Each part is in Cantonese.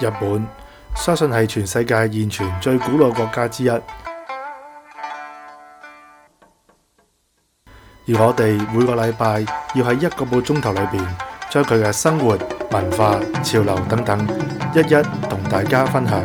日本相信係全世界現存最古老國家之一，而我哋每個禮拜要喺1個半鐘頭裏邊，將佢嘅生活、文化、潮流等等一一同大家分享。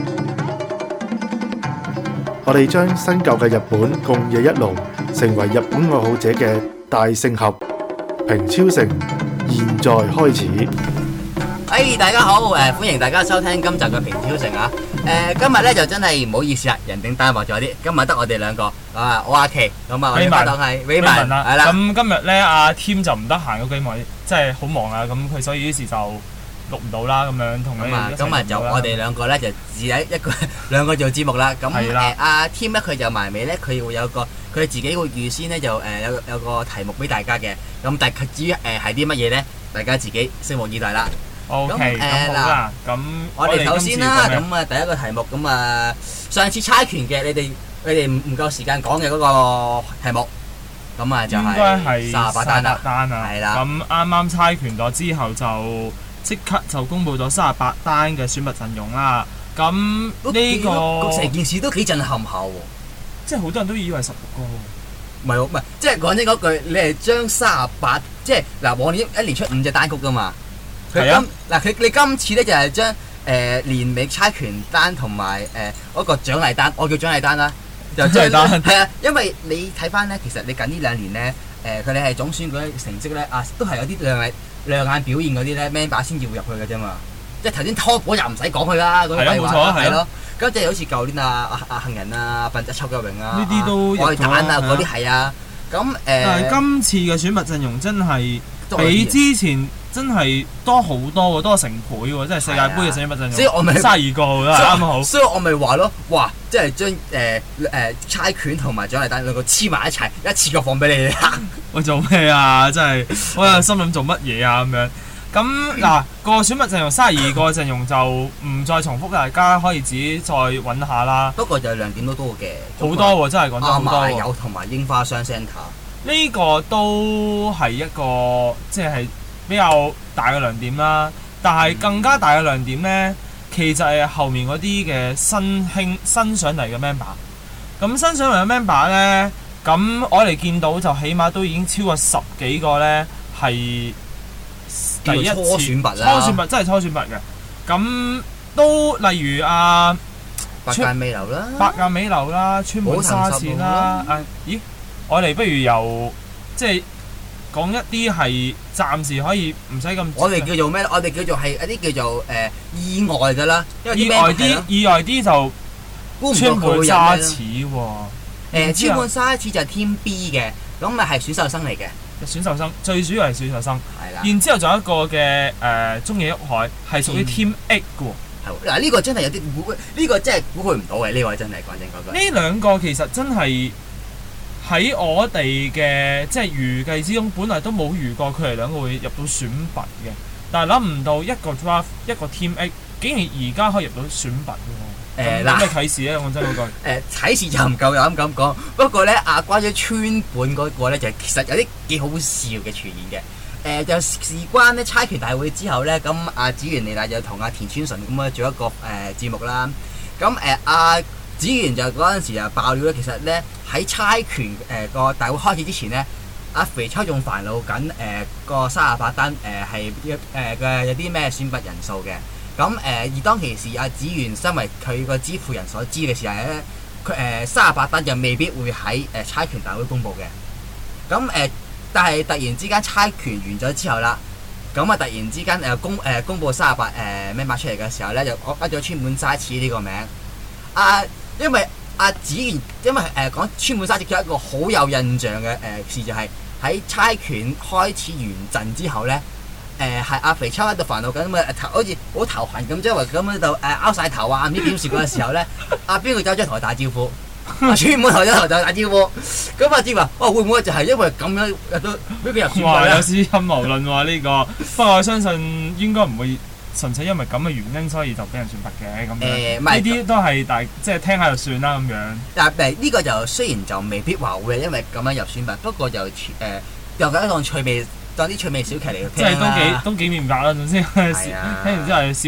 我哋將新舊嘅日本共冶一爐，成為日本愛好者嘅大聖合。平超城現在開始。 大家好，歡迎大家收聽今集嘅平超城啊！今日咧就真係唔好意思啦，人頂單薄咗啲，今日得我哋兩個啊，我阿奇咁啊，我哋拍檔係 Raymond 啦， 係啦。 咁今日咧阿 Tim 就唔得閒嗰幾位，即係好忙啊，咁佢所以於是就錄唔到啦，咁樣同你哋一齊咁啊就我哋兩個咧就自己一個兩個做節目啦。咁阿 Tim 咧佢就埋尾咧，佢會有個佢自己會預先咧就有個題目俾大家嘅。咁但係至於係啲乜嘢咧，大家自己拭目以待啦。 OK，咁好啦，咁我哋首先啦，咁啊第一個題目咁啊，上次猜拳嘅你哋唔夠時間講嘅嗰個題目，咁啊就係38單啦，係啦。 咁啱啱猜拳咗之後就即刻就公佈咗38單嘅選拔陣容啦。咁呢個成件事都幾震撼下喎， 即係好多人都以為16個。 唔係，即係講真嗰句，你係將38，即係嗱往年一年出5隻單曲噶嘛。你今次咧就係將年尾猜拳單同埋嗰個獎勵單，我叫獎勵單啦，就獎勵單係啊，因為你睇翻咧，其實你近呢2年咧，佢哋係總選舉成績咧啊，都係有啲亮眼表現嗰啲咧 member 先至會入去嘅啫嘛。即係頭先拖火又唔使講佢啦，嗰啲廢話係咯。咁即係好似舊年阿杏仁啊、笨仔秋腳榮啊、 呢啲都愛蛋啊嗰啲係啊。咁但係今次嘅選拔陣容真係比之前真係多好多喎，多成倍喎，即係世界盃嘅選拔陣容。 所以我咪 32個啦，啱好。 所以我咪話咯，哇！即係將猜拳同埋獎勵單兩個黐埋一齊，一次過放俾你哋。 喂，做咩啊？真係我又心諗做乜嘢啊咁樣。咁嗱個選拔陣容32個陣容就唔再重複，大家可以自己再揾下啦。 不過就亮點都多嘅， 好多喎，真係講真好多喎。 有同埋櫻花雙 centre 呢個都係一個即係比較大嘅亮點啦。但係更加大嘅亮點呢，其實係後面嗰啲嘅新上嚟嘅 member。咁新上嚟嘅 member 呢，咁我哋見到就起碼都已經超過10幾個呢，係第一次初選拔啦， 真係初選拔嘅。咁都例如百間美流啦，川本沙士啦。 咦？我哋不如由即係講一啲係暫時可以唔使咁。 我哋叫做咩？我哋叫做係一啲叫做意外㗎啦。 意外啲就川本沙士喎。 川本沙士就係 Team B 嘅，咁咪係選秀生嚟嘅。 選秀生最主要係選秀生。 係啦。然之後仲有一個嘅中野旭海係屬於 Team A 嘅喎。 嗱呢個真係有啲估，呢個真係估佢唔到嘅。呢個真係講真嗰句。 呢兩個其實真係喺我哋嘅即係預計之中，本來都冇預過佢哋兩個會入到選拔嘅，但係諗唔到一個 draft 一個 Team A 竟然而家可以入到選拔喎。有咩啟示咧？講真嗰句。 啟示就唔夠膽咁講，不過咧關於川本嗰個咧就其實有啲幾好笑嘅傳言嘅。就事關咧猜拳大會之後咧，咁紫原莉奈就同田村純咁啊做一個節目啦。咁紫原就嗰陣時就爆料咧，其實咧喺猜拳個大會開始之前咧，阿肥秋仲煩惱緊個38單係嘅有啲咩選拔人數嘅。咁而當其時紫原身為佢個支付人所知嘅時候咧，佢38單就未必會喺猜拳大會公佈嘅。咁但係突然之間猜拳完咗之後啦，咁突然之間公佈38member出嚟嘅時候咧，就噏咗川本沙士呢個名。因為紫原，因為講川本沙士佢有一個好有印象嘅事，就係喺猜拳開始完陣之後咧，係阿肥秋喺度煩惱緊咁好似好頭痕咁，即係話咁喺度拗晒頭啊，唔知點算嗰陣時候咧，邊個走咗同佢打招呼？川本頭咗頭就打招呼，咁阿志話：會唔會就係因為咁樣入到俾佢入選拔咧？ 有啲陰謀論喎呢個，不過我相信應該唔會。純粹因為咁嘅原因，所以就俾人選拔嘅咁樣。呢啲都係即係聽下就算啦咁樣。 但呢個就雖然就未必話會因為咁樣入選拔，不過就又當趣味，當啲趣味小劇嚟嘅。 即係都幾面白啦，總之聽完之後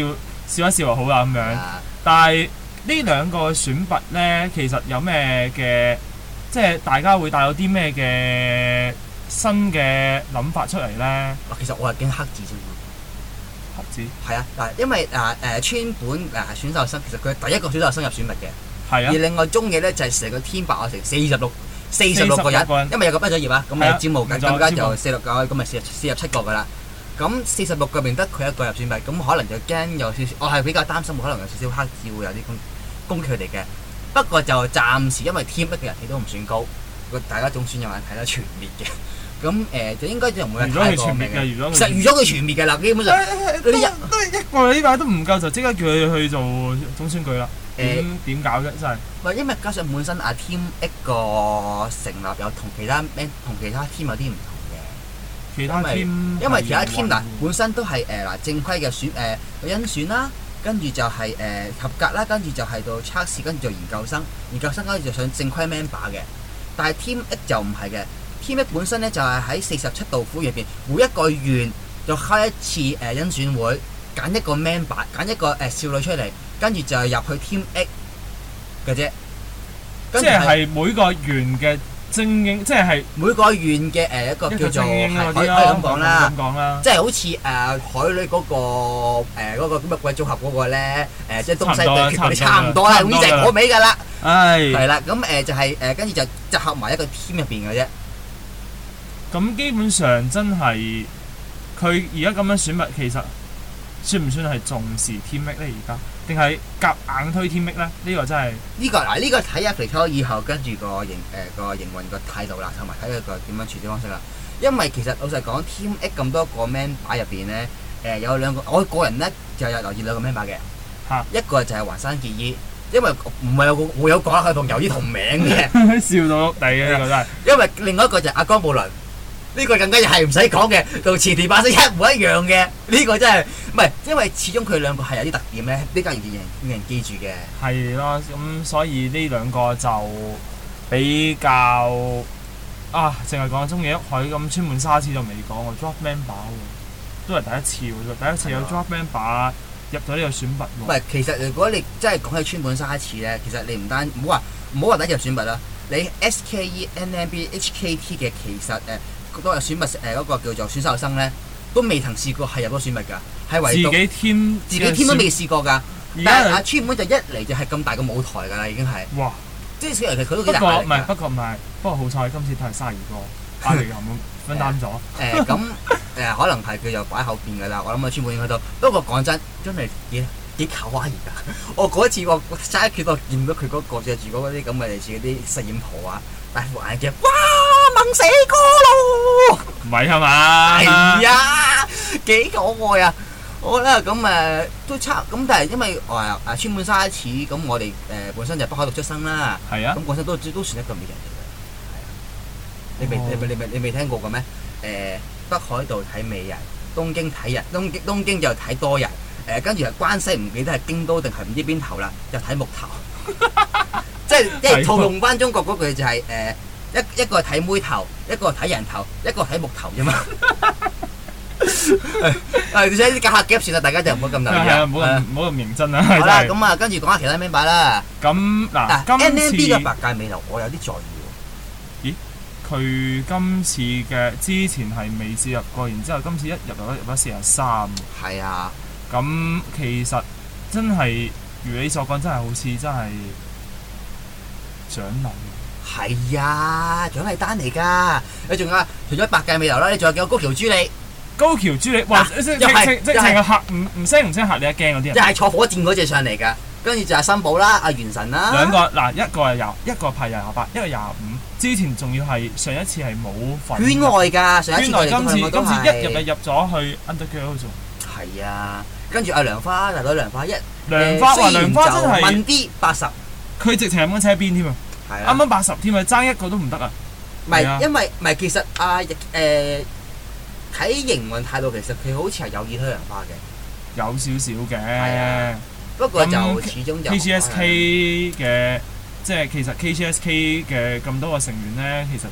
笑一笑就好啦咁樣。 啊但係呢兩個選拔咧，其實有咩嘅，即係大家會帶有啲咩嘅新嘅諗法出嚟咧？ 其實我係驚黑字啫嘛。 黑子係啊，嗱，因為川本選秀生其實佢係第一個選秀生入選拔嘅， 係啊， 而另外中嘅咧就係成個 team 白我成46個人，因為有個畢咗業啊，咁係啊啊招募緊， 冇錯咁而家就招募 46個，咁咪47個噶啦。咁46個入邊得佢一個入選拔，咁可能就驚有少少，我係比較擔心可能有少少黑字會有啲攻擊佢哋嘅。不過就暫時因為 team 一嘅人氣都唔算高，大家總算有人睇得全滅嘅。咁就應該就唔會預咗佢全滅嘅， 其實預咗佢全滅嘅啦，基本上都一個禮拜都唔夠就即刻叫佢去做總選舉啦。點搞啫？真係唔係因為加上本身Team X 個成立有同其他 team 有啲唔同嘅。 其他 team 因為其他 team 嗱本身都係正規嘅甄選啦，跟住就係合格啦，跟住就係到測試，跟住做研究生跟住就上正規 member 嘅。但係 Team X 就唔係嘅，Team X 本身咧就係喺47道府入邊，每一個縣就開一次甄選會，揀一個 member， 揀一個少女出嚟，跟住就入去 Team X 嘅啫。 即係每個縣嘅精英，即係每個縣嘅一個叫做可以咁講啦，即係好似海女嗰個嗰個乜鬼組合嗰個咧即係東西對決嗰啲差唔多啦，總之就係嗰尾㗎啦。係啦，咁就係跟住就集合埋一個 team 入邊嘅啫。 咁基本上真係佢而家咁樣選拔，其實算唔算係重視 Team X 咧？而家定係夾硬推 Team X 咧？呢個真係呢個睇阿肥秋以後跟住個營運個態度啦，同埋睇佢個點樣處理方式啦。因為其實老實講 ，Team X 咁多個 member 入邊咧，有兩個我個人咧就有留意兩個 member 嘅，一個就係橫山結衣。因為唔係我有講佢同魷魚同名嘅， 笑到碌地嘅呢個真係。 因為另外一個就係阿江寶倫，呢個更加係唔使講嘅，同前田百世一模一樣嘅。呢個真係唔係，因為始終佢兩個係有啲特點咧，比較容易令人記住嘅。 係咯，咁所以呢兩個就比較淨係講中野一海咁，川本沙矢就未講喎 ，drop member 喎，都係第一次喎，第一次有 drop member。入咗呢個選拔喎。唔係， 其實如果你真係講起川本沙矢咧，其實你唔好話第一入選拔啦，你 SKE、NMB、HKT 嘅其實都有選拔嗰個叫做選秀生咧，都未曾試過係入咗選拔㗎，係唯獨自己 team 都未試過㗎。但係阿川本就一嚟就係咁大個舞台㗎啦，已經係。 哇！ 即係小人佢都幾大壓力㗎。 不過好彩今次都係32個，阿力咁分擔咗。 咁可能係佢就擺喺後邊㗎啦。我諗阿川本應該都。不過講真係幾卡哇伊㗎。我嗰次我揸一決我見到佢嗰個著住嗰啲咁嘅類似嗰啲實驗袍啊，戴副眼鏡，哇！萌死哥咯！ 唔係係嘛？ 係啊，幾可愛啊！我覺得咁都差咁，但係因為川本沙矢咁，我哋本身就北海道出生啦。 係啊。 咁本身都算一個美人嚟嘅。你未聽過嘅咩？北海道睇美人，東京睇人，東京就睇多人。跟住係關西唔記得係京都定係唔知邊頭啦，就睇木頭。即係套用翻中國嗰句就係一個係睇妹頭，一個係睇人頭，一個係睇木頭啫嘛。你睇啲夾下夾算啦，大家就唔好咁留意啊， 唔好咁認真啦。 好啦，咁跟住講下其他 member 啦。 咁嗱 ，NMB 嘅白界美流我有啲在意喎。咦？佢今次嘅之前係未試入過，然之後今次一入咗43。係啊。咁其實真係如你所講，真係好似真係獎勵。 係啊，獎勵單嚟㗎。你仲有除咗白界美流啦，你仲有幾個高橋朱莉？ 高橋朱莉，哇！即係個嚇唔聲嚇你一驚嗰啲人。 即係坐火箭嗰隻上嚟㗎。跟住就係森保啦，阿元神啦。 兩個嗱，一個係一個派28，一個25。之前仲要係上一次係冇份。圈外㗎，上一次我哋今次一入就入咗去 Undergirl 做。 係啊。跟住阿涼花大佬涼花涼花真係問啲80， 佢直情係咁車邊添啊！啱啱80添啊，爭一個都唔得啊！ 唔係因為唔係其實睇營運態度，其實佢好似係有意推涼花嘅， 有少少嘅。 不過就始終就 KGSK 嘅，即係其實 KGSK 嘅咁多個成員咧，其實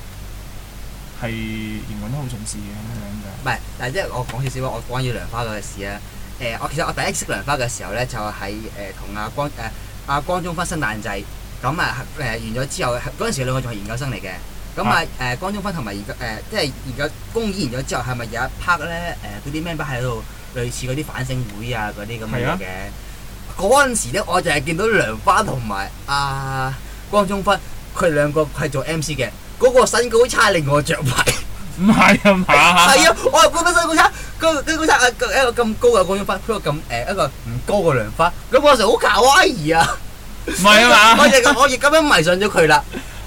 係營運都好重視嘅咁樣嘅。 唔係，但係即係我講少少我關於涼花嗰個事啊。 我第一次識梁花嘅時候咧，就係同阿光宗勳生誕祭，咁完咗之後，嗰陣時兩個仲係研究生嚟嘅，咁光宗勳同埋即係研究公演完咗之後，係咪有一 part 咧嗰啲 member 喺度類似嗰啲反省會啊嗰啲咁嘅嘢嘅？嗰陣時咧，我就係見到梁花同埋光宗勳，佢哋兩個係做 MC 嘅，嗰個身高差令我着迷。 唔係啊嘛？ 係啊，我係覺得身高差，身高差一個咁高嘅光宗勳，一個咁一個唔高嘅梁花，咁嗰時好卡哇伊啊！ 唔係啊嘛？ 我亦咁樣迷上咗佢啦。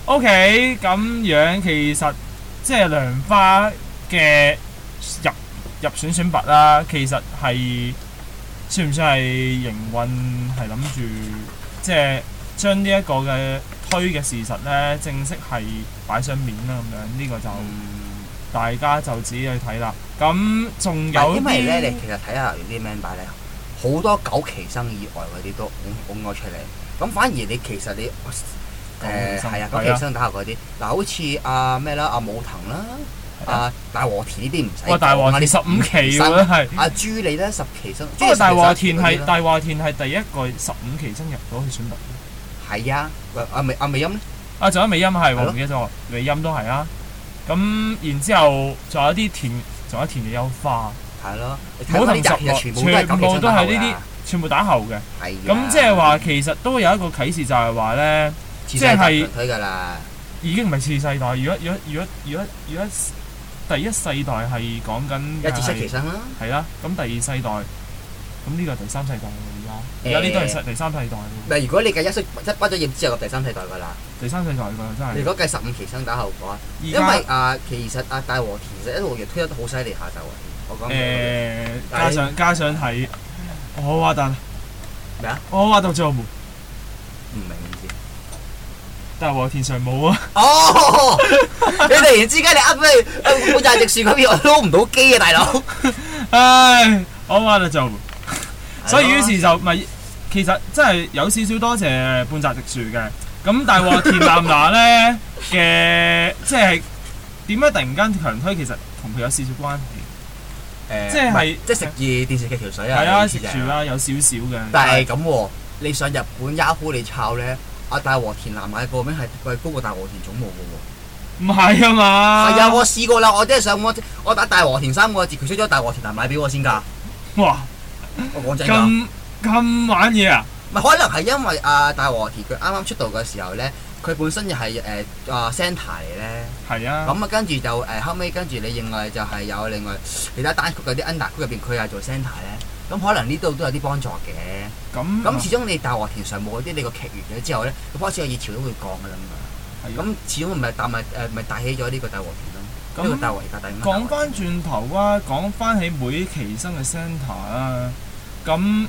OK，咁樣其實即係梁花嘅入選拔啦，其實係算唔算係營運係諗住即係將呢一個嘅推嘅事實咧，正式係擺上面啦咁樣，呢個就大家就自己去睇啦。咁仲有因為咧，你其實睇下啲 member 咧，好多九期生以外嗰啲都拱咗出嚟。咁反而你其實你係啊，九期生打下嗰啲，嗱好似咩啦，阿武藤啦，大和田呢啲唔使。 哇！大和田15期喎，係。 阿朱莉咧10期生。 不過大和田係第一個15期生入到去選拔。 係啊，阿美音咧？ 仲有美音係喎，唔記得咗，美音都係啊。咁然之後仲有啲田野優花。係咯。 武藤十樂全部都係呢啲。全部打後嘅，咁即係話其實都有一個啟示，就係話咧，即係已經唔係次世代。如果第一世代係講緊 1至7期生啦， 係啦，咁第二世代，咁呢個第三世代而家呢都係第三世代。 嗱，如果你計一畢咗業之後，第三世代㗎啦。 第三世代㗎真係。如果計15期生打後嘅，因為其實大和田其實一路亦推得好犀利下就我講加上係。我話但咩啊？ 我話到最後門唔明唔知， 大和田上冇啊！ 哦，你突然之間你咩半澤直樹嗰邊我撈唔到機啊，大佬！ 唉，我話到最後門，所以於是就咪其實真係有少少多謝半澤直樹嘅。咁大和田南娜咧嘅即係點解突然間強推，其實同佢有少少關係。即係食住電視劇條水啊！ 係啊，食住啦，有少少嘅。 但係咁喎，你上日本 Yahoo 你抄咧，大和田南乃個名係高過大和田總務嘅喎。 唔係啊嘛？ 係啊，我試過啦，我真係上我打大和田3個字，佢出咗大和田南乃俾我先㗎。 哇！ 我講真㗎。 咁玩嘢啊？ 唔係，可能係因為大和田佢啱啱出道嘅時候咧。佢本身就係Center 嚟咧，係啊。咁跟住就後尾跟住你另外就係有另外其他單曲嗰啲 under 曲入邊，佢係做 Center 咧。咁可能呢度都有啲幫助嘅。咁始終你大和田上冇嗰啲，你個劇完咗之後咧，佢開始個熱潮都會降㗎啦嘛。咁始終唔係帶起咗呢個大和田咯。呢個大和田帶講翻轉頭啊，講翻起每期生嘅 Center 啊，咁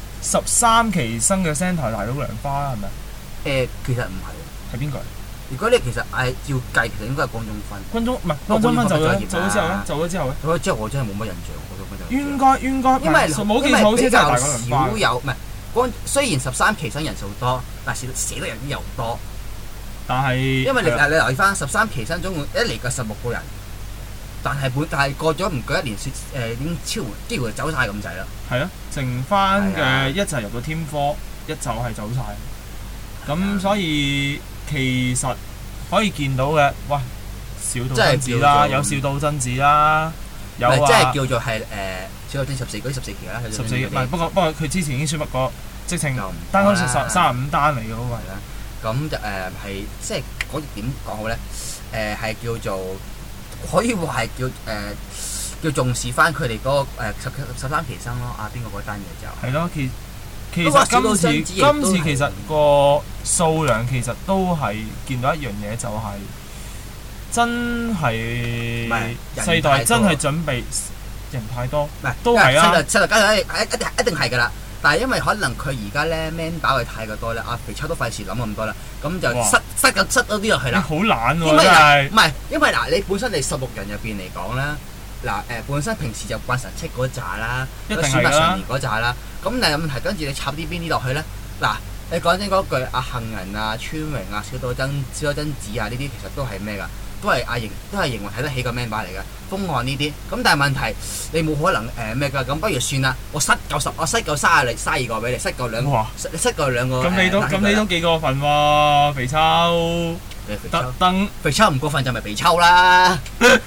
13期生嘅 Center 大到梁花啦，係咪？ 其實唔係。 係邊個？ 如果你其實照計，其實應該係光宗勳。 光宗勳走咗之後咧？走咗之後我真係冇乜印象。 應該，因為冇記錯好似真係大過梁花。 少有唔係雖然13期生人數多，但係寫得人又多。 但係因為你留意翻13期生總共一嚟個16個人，但係過咗唔夠1年，已經幾乎走晒咁滯啦。係啊， 剩翻嘅一就係入到天科，一就係走晒。咁所以其實可以見到嘅，喂，小島真子啦，有小島真子啦，有即係叫做係小島真14嗰啲14期啦 ，14期唔係，不過佢之前已經宣布過，直情單曲35單嚟嘅嗰個係啦。 咁就係即係嗰點講好咧？係叫做可以話係叫重視翻佢哋嗰個13期生咯。邊個嗰單嘢就係咯， 其實今次其實個數量其實都係見到一樣嘢，就係真係世代真係準備人太多，都係啊！ 世代加上一定係㗎啦。但係因為可能佢而家咧 man 飽佢太過多咧，肥秋都費事諗咁多啦，咁就塞咗啲落去啦。 好懶喎，真係。 唔係，因為你本身你16人入邊嚟講咧。本身平時就慣神戚嗰扎啦， 選物上年嗰扎啦，咁但係問題跟住你插邊啲落去咧？你講真嗰句，阿杏仁啊、川榮啊、小島真子啊呢啲其實都係咩㗎？ 都係營運睇得起個 member 嚟嘅，風岸呢啲。咁但係問題你冇可能咩㗎？咁不如算啦，我塞夠32個俾你，塞夠兩個， 哇你塞夠兩個。 咁你都幾過分喎，肥秋。特登肥抽唔過分就咪肥抽啦。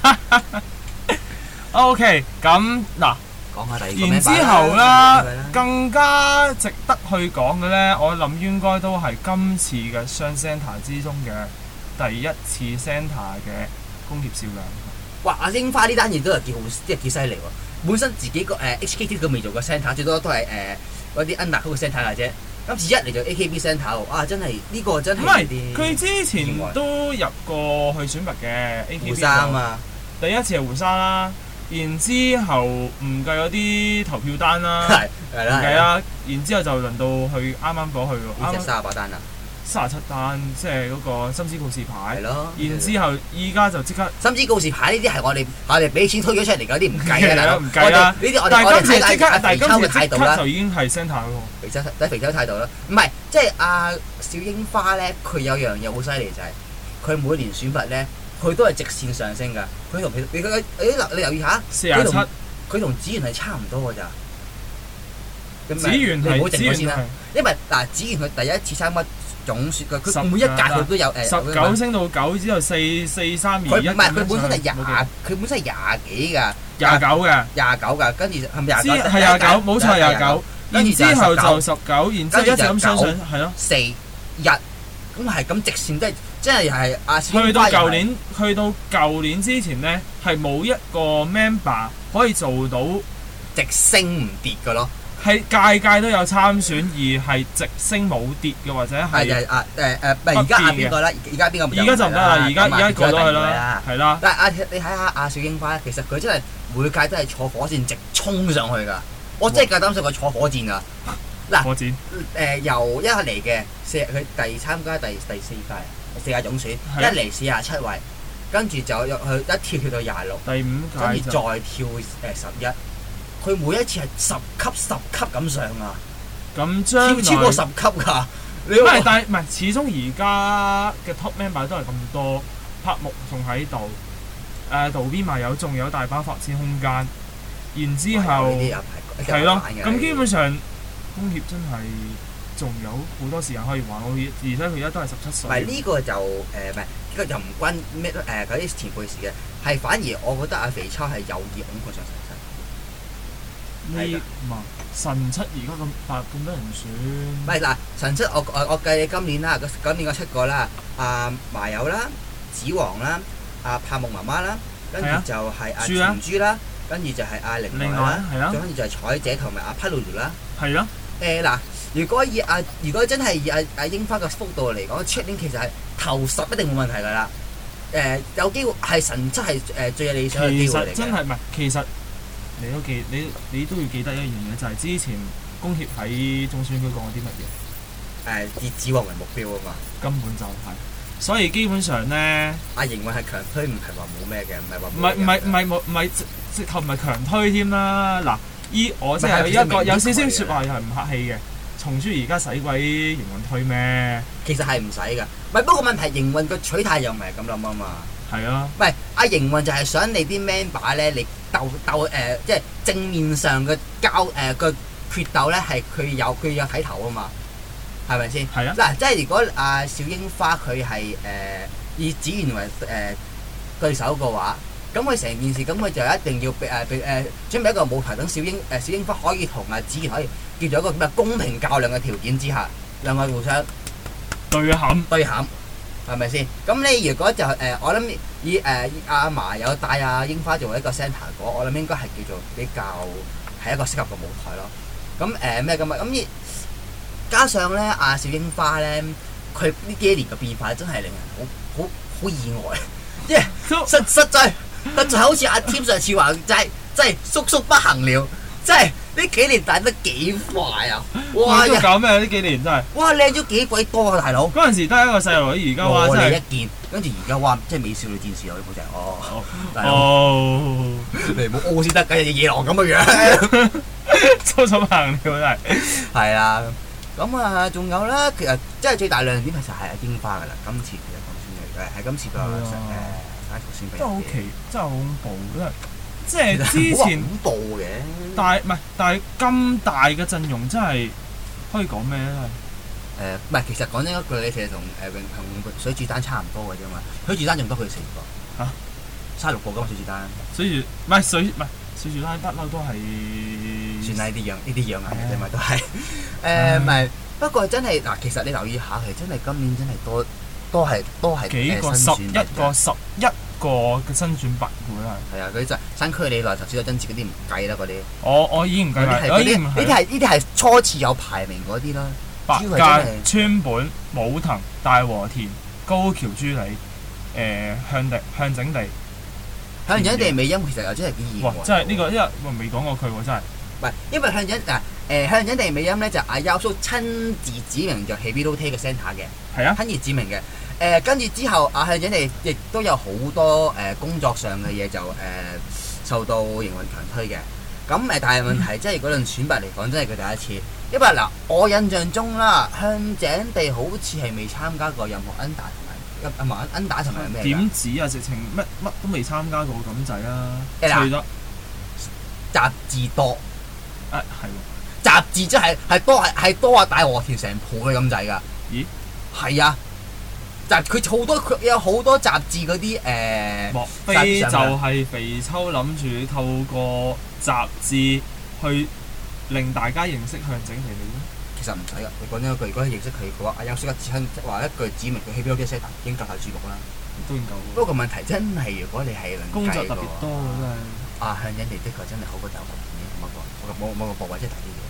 OK， 咁嗱。 講下第二個然之後啦，更加值得去講嘅咧，我諗應該都係今次嘅雙 centre 之中嘅第一次 centre 嘅工協少量。 哇！阿櫻花呢單嘢都係幾犀利喎。本身自己個HKT 佢未做過 centre，最多都係嗰啲 under 嗰個 centre 嘅啫。今次一嚟就 AKB centre，啊真係呢個真係唔係佢之前都入過去選拔嘅 AKB 胡生啊嘛， 第一次係胡生啦。然之後唔計嗰啲投票單啦， 係啦， 唔計啦。然之後就輪到去啱啱過去喎， 啱38單啦 ，37單，即係嗰個心知告示牌。 係咯。 然之後依家就即刻心知告示牌呢啲係我哋俾錢推咗出嚟嗰啲唔計啦， 唔計啦。 呢啲我哋睇即刻， 肥秋嘅態度啦， 就已經係 centre 喎。 睇肥秋態度啦，唔係即係阿小櫻花咧，佢有樣嘢好犀利就係佢每年選拔咧。佢都係直線上升㗎，佢同你留意下，佢同紫源係差唔多㗎咋。 紫源係紫源先啦， 因為嗱紫源佢第一次參加總選，佢每一屆佢都有 19升到9之後4-3-2-1。 唔係佢本身係佢本身係廿幾㗎，29㗎，跟住係咪29？ 係29，冇錯係29。然之後就19，然之後一直咁上係咯 ，4日咁係咁直線即係阿去到舊年之前咧，係冇一個 member 可以做到直升唔跌嘅咯。 係屆都有參選，而係直升冇跌嘅，或者係而家邊個啦？而家邊個？ 而家就唔得啦，而家過咗去啦，係啦。 但係你睇下阿小櫻花，其實佢真係每屆都係坐火箭直衝上去㗎。我真係夠膽信佢坐火箭㗎。嗱， 火箭由一嚟嘅佢參加第4屆。4屆總選，一嚟47位，跟住就入去跳到26， 第5屆跟住再跳11。佢每一次係10級咁上啊！ 咁將超過10級㗎。 唔係，但係唔係，始終而家嘅 top member 都係咁多，柏木仲喺度，渡邊麻友仲有大把發展空間。然之後係咯，咁基本上工協真係。仲有好多時間可以玩，而且佢而家都係17歲。 唔係呢個就唔係呢個就唔關咩嗰啲前輩事嘅，係反而我覺得阿肥秋係有意擁佢上神七。 神七而家咁多人選。 唔係嗱，神七我計今年啦，今年7個啦，阿麻友啦、子王啦、阿柏木媽媽啦，跟住就係阿田珠啦，跟住就係阿玲奈啦，跟住就係彩姐同埋阿匹露露啦。 係咯。 嗱。如果真係以阿櫻花嘅幅度嚟講，出年其實係頭10一定冇問題㗎啦。有機會係神七係最有理想嘅機會嚟嘅。 其實真係唔係，其實你都要記得一樣嘢，就係之前工協喺總選舉講咗啲乜嘢？ 以子王為目標啊嘛。根本就係。 所以基本上咧， 阿營運係強推，唔係話冇咩嘅，唔係直頭唔係強推添啦。嗱，我即係一個有少少説話又係唔客氣嘅。松珠而家使鬼營運推咩？ 其實係唔使㗎，唔係不過問題營運個取態又唔係咁諗啊嘛。 係啊， 唔係阿營運就係想你啲 member 咧，你鬥即係正面上嘅個決鬥咧，係佢有睇頭啊嘛，係咪先？ 係啊。 嗱，即係如果阿小櫻花佢係以紫源為對手嘅話，咁佢成件事咁佢就一定要準備一個舞台，等小櫻花可以同阿紫源可以。叫做一個咩公平較量嘅條件之下，兩個互相對冚， 係咪先？咁你如果就我諗以阿麻友帶阿櫻花做一個 centre 嗰，我諗應該係叫做比較係一個適合嘅舞台咯。咁咩咁啊？咁加上咧阿小櫻花咧，佢呢幾年嘅變化真係令人好意外，即係實在好似阿添上次話齋，真係叔叔不行了，真係。呢幾年大得幾快啊！ 哇！都搞咩？呢幾年真係哇靚咗幾鬼多啊，大佬！ 嗰陣時得一個細路女，而家話真係一件，跟住而家話即係美少女戰士啊！呢部就你唔好屙先得，梗係野狼咁嘅樣， 粗粗行了真係。 係啊，咁啊仲有啦，其實即係最大亮點其實係阿櫻花㗎啦。今次嘅總選嚟嘅係今次個先俾真係好人奇，真係好恐怖，即係之前恐怖嘅。 但係咁大嘅陣容真係可以講咩咧？ 唔係，其實講真一句，你其實同同水煮蛋差唔多嘅啫嘛。水煮蛋仲多佢4個36個㗎嘛水煮蛋。 水煮蛋不嬲都係算啦，呢啲樣嘅啫嘛，都係唔係。不過真係嗱，其實你留意下，其實真係今年真係都係幾個11個嘅新選拔會係。 係啊，嗰啲就新區里內頭先有真節嗰啲唔計啦，嗰啲。 我已經唔計啦， 呢啲係初次有排名嗰啲啦。 白間、川本、武藤、大和田、高橋朱里、向井地。 向井地美音其實又真係幾意外。 真係呢個因為未講過佢喎，真係。 唔係，因為向井地美音咧就阿優叔親自指明就係 Hebirote 嘅 centre 嘅。係啊。親自指明嘅。跟住之後，阿向井地亦都有好多工作上嘅嘢就受到營運強推嘅。咁但係問題即係嗰輪選拔嚟講，真係佢第一次。因為嗱，我印象中啦，向井地好似係未參加過任何 under 同埋 under 同埋咩？ 點止啊！直情乜都未參加過咁滯啊！除咗雜誌多係喎， 雜誌真係多啊！大和田成倍咁滯㗎。咦？係啊！佢有好多雜誌嗰啲莫非就係肥秋諗住透過雜誌去令大家認識向井地美音？ 其實唔使㗎，你講咗一句，如果認識佢嘅話，阿優叔話一句指明佢 Hebirote centre已經夠晒注目啦。 都已經夠。 不過問題真係，如果你係工作特別多真係。 向井地的確真係好過大和田嘅，冇個部位真係大啲嘢。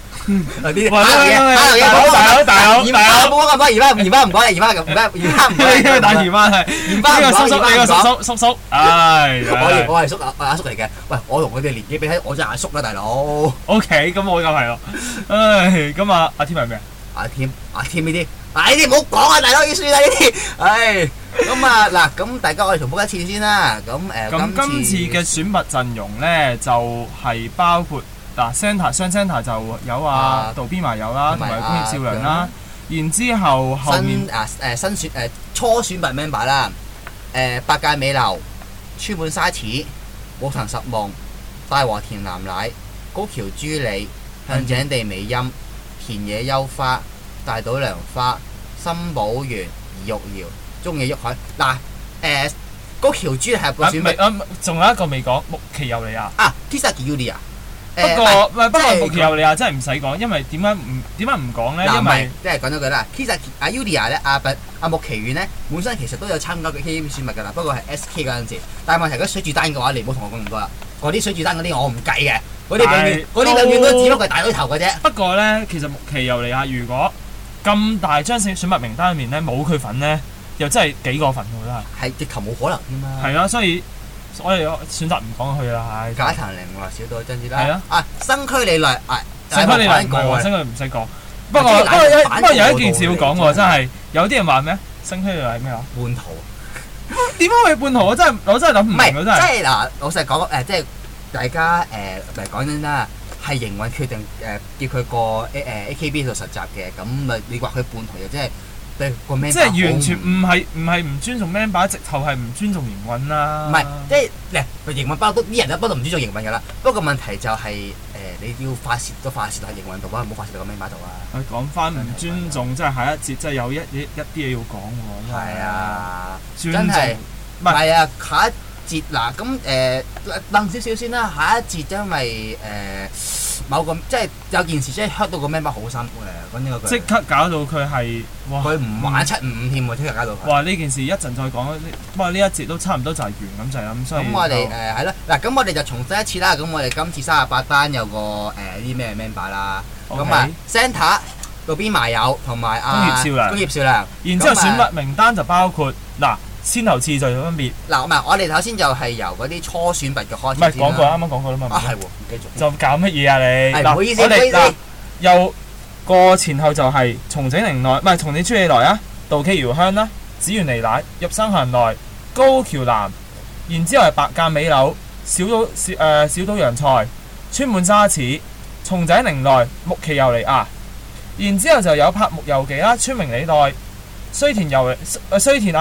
大佬，冇咁多姨媽唔講，姨媽唔講， 打姨媽係呢個叔叔，唉， 我係阿叔嚟嘅。喂，我同佢哋年紀比起，我真係阿叔啦，大佬。 OK，咁我就係咯。唉，咁阿添係咩？ 阿添呢啲，呢啲唔好講啊，大佬要算啦呢啲。唉，咁嗱，咁大家我哋重複一次先啦。咁今次嘅選拔陣容咧，就係包括。嗱 centre 就有渡邊麻友啦，同埋工業少良啦。然之後面初選拔 member 啦，八界美流、川本沙矢、武藤十夢、大和田藍乃、高橋朱里、向井地美音、田野優花、大島良花、森保原、宜玉遙、中野旭海。嗱高橋朱里係個選拔， 仲有一個未講木崎佑利亞 Kisaki Yulia。 不過木崎佑利亞真係唔使講，因為點解唔講咧？因為即係講咗句啦 ，Kisaki Yulia 咧，阿木崎縣咧本身其實都有參加過 KM 選拔㗎啦，不過係 SK 嗰陣時。但係問題，如果水煮蛋嘅話，你唔好同我講咁多啦。嗰啲水煮蛋嗰啲我唔計嘅，嗰啲永遠都只不過係大堆頭嘅啫。 不過咧，其實木崎佑利亞如果咁大張選拔名單入面咧冇佢份咧，又真係幾過分㗎都係。 係直頭冇可能添嘛。 係啊，所以我哋選擇唔講佢啦，係。 加藤玲話少到真啲啦。 係啊。 新區里內新區里內唔係喎，新區唔使講。不過有一件事要講喎，真係有啲人話咩？新區里內係咩話？ 半途。 點解會半途？我真係諗唔明啊！真係。 即係嗱，老實講即係大家嚟講真啦，係營運決定叫佢過AKB 度實習嘅，咁你話佢半途又真係。 即係完全唔係唔尊重 member， 直頭係唔尊重營運啦。 唔係，即係營運包都啲人都不嬲唔尊重營運㗎啦。不過問題就係你要發泄都發泄喺營運度啊，唔好發泄到個 member 度啊。 講翻唔尊重，即係下一節，即係有一啲嘢要講喎。 係啊， 真係唔係啊，下一節嗱咁冷少少先啦。下一節因為某個即係有件事真係 hurt 到個 member 好辛苦嘅，講呢個句。即刻搞到佢係哇！佢唔玩755添喎，即刻搞到佢。哇！呢件事一陣再講，不過呢一節都差唔多就係完咁就係咁，所以。咁我哋係咯，嗱咁我哋就重申一次啦。咁我哋今次38班有個啲咩 member 啦。咁Centre 渡邊麻友同埋工業少良。然之後選拔名單就包括嗱。先後次序有分別。嗱，唔係，我哋頭先就係由嗰啲初選拔嘅開始。唔係講過，啱啱講過啦嘛。係喎，唔繼續。就搞乜嘢啊你？唔好意思，我哋嗱又個前後就係松井玲奈，唔係松井朱里奈啊，稻崎遙香啦，紫原莉乃、入生恆奈、高橋藍，然之後係白間美柳、小島洋菜、川本沙矢、松井玲奈、木崎佑利亞，然之後就有柏木佑紀啦、川明里奈、須田亞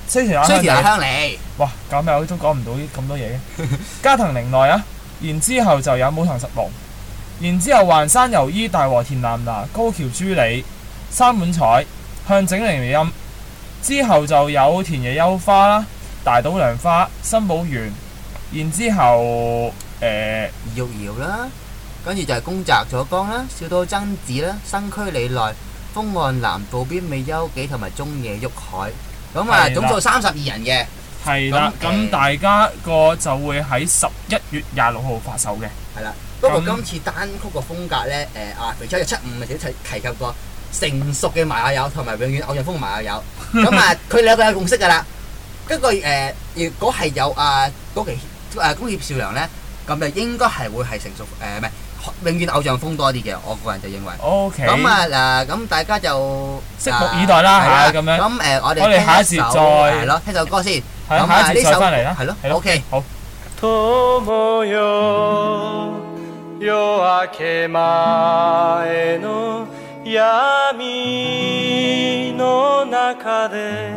西田雖然係香鄉里， 哇，搞咩我都講唔到咁多嘢嘅。加藤寧奈啊，然之後就有武藤十龍，然之後橫山由依、大和田南娜、高橋朱里、山本彩、向井玲美音，之後就有田野優花啦、大島良花、新保原，然之後玉瑤啦，跟住就係宮澤佐江啦、小島真子啦、新區里奈、風岸南、渡邊美優紀同埋中野旭海，咁啊係啦總數32人嘅。 係啦， 咁咁大家個就會喺11月26號發售嘅。 係啦，不過咁今次單曲個風格咧，肥仔嘅75咪自己提及過成熟嘅麻友友同埋永遠偶像風嘅麻友友，咁啊佢兩個有共識㗎啦。不過如果係有嗰期工業少良咧，咁就應該係會係成熟唔係永遠偶像風多啲嘅，我個人就認為。 OK， 咁咁大家就拭目以待啦嚇，咁樣。 咁我哋我哋下一節再係咯，聽首歌先。 係下一節再翻嚟啦。 係咯係咯 ，OK。 好。 友よ夜明け前の闇の中で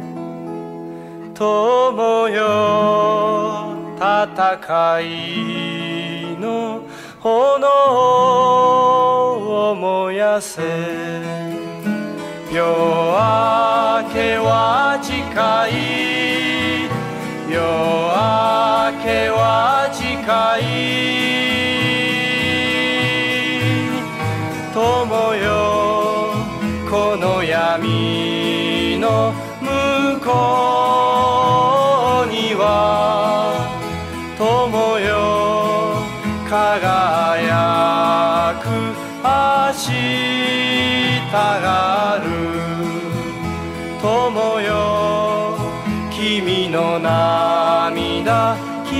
友よ戦いの炎を燃やせ夜明けは近い夜明けは近い友よこの闇の向こうには友よ輝く明日がある友よ君の涙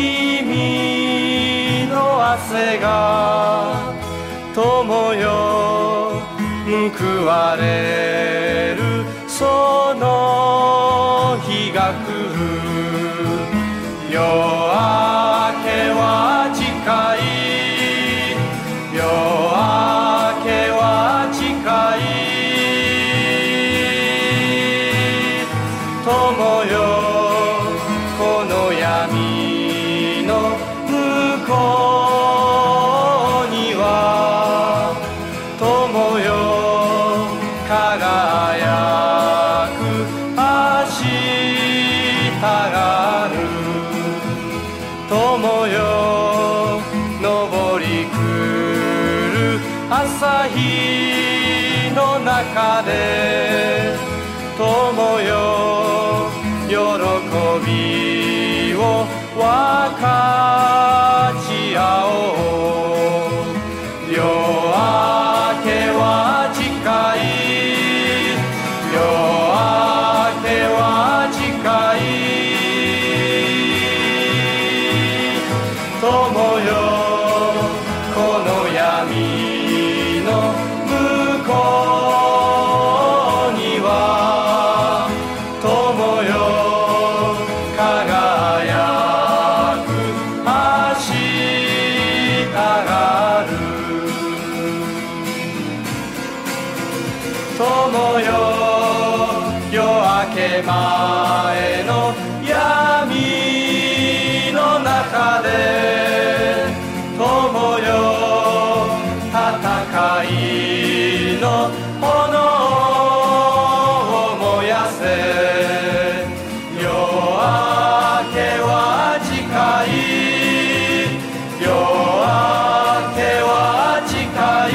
君の汗が友よ報われるその日が来る夜明けは近い夜明けは近い友よこの闇の向こうには友よ輝く明日がある友よ昇り来る朝日の中で友よ喜びを分かち合おう夜明けは近い夜明けは近い友よこの闇の向こうには友よ輝く明日がある友よ夜明け前の闇の中で友よ戦いの炎を燃やせ夜明けは近い夜明けは近い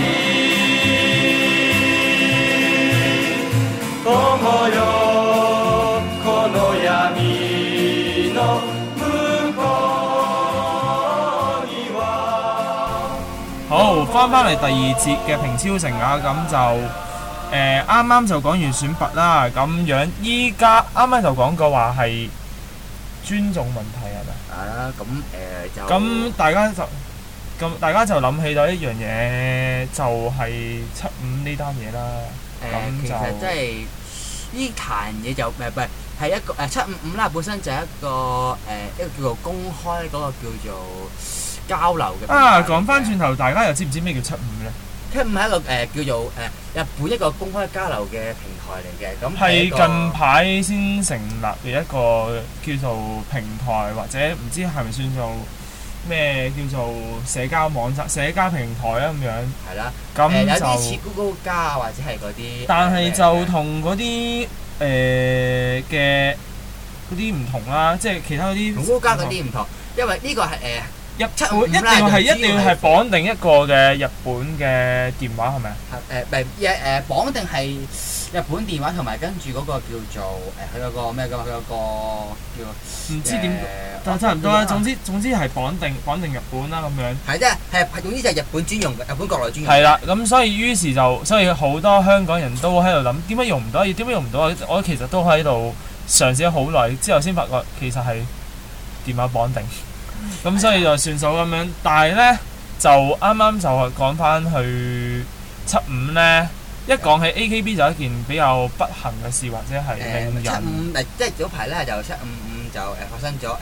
友よこの闇の向こうには好，翻嚟第二節嘅平超城啊，咁就啱啱就講完選拔啦，咁樣依家啱啱就講過話係尊重問題係咪？ 係啦，就咁大家就諗起咗一樣嘢，就係75呢單嘢啦。咁就其實即係呢壇嘢就唔係係一個755啦，本身就係一個叫做公開嗰個叫做交流嘅。 講翻轉頭，大家又知唔知咩叫75咧？ 七五係一個叫做日本一個公開交流嘅平台嚟嘅，咁係一個近排先成立嘅一個叫做平台，或者唔知係咪算做咩叫做社交網站、社交平台啊咁樣。 係啦， 咁有啲似就 Google 加或者係嗰啲， 但係就同嗰啲嘅嗰啲唔同啦，即係其他嗰啲同 Google 加嗰啲唔同，因為呢個係755 一定係綁定一個嘅日本嘅電話係咪啊？ 綁定係日本電話同埋跟住嗰個叫做佢有個咩㗎嘛？佢有個叫唔知點，但係差唔多啦。總之係綁定日本啦咁樣。 係啫，係總之就係日本專用嘅，日本國內專用。 係啦，咁所以好多香港人都喺度諗點解用唔到？點解用唔到啊？我其實都喺度嘗試咗好耐，之後先發覺其實係電話綁定。咁所以就算數咁樣，但係咧就啱啱就講翻去75咧，一講起 AKB 就一件比較不幸嘅事，或者係令人 75即係早排咧就755就發生咗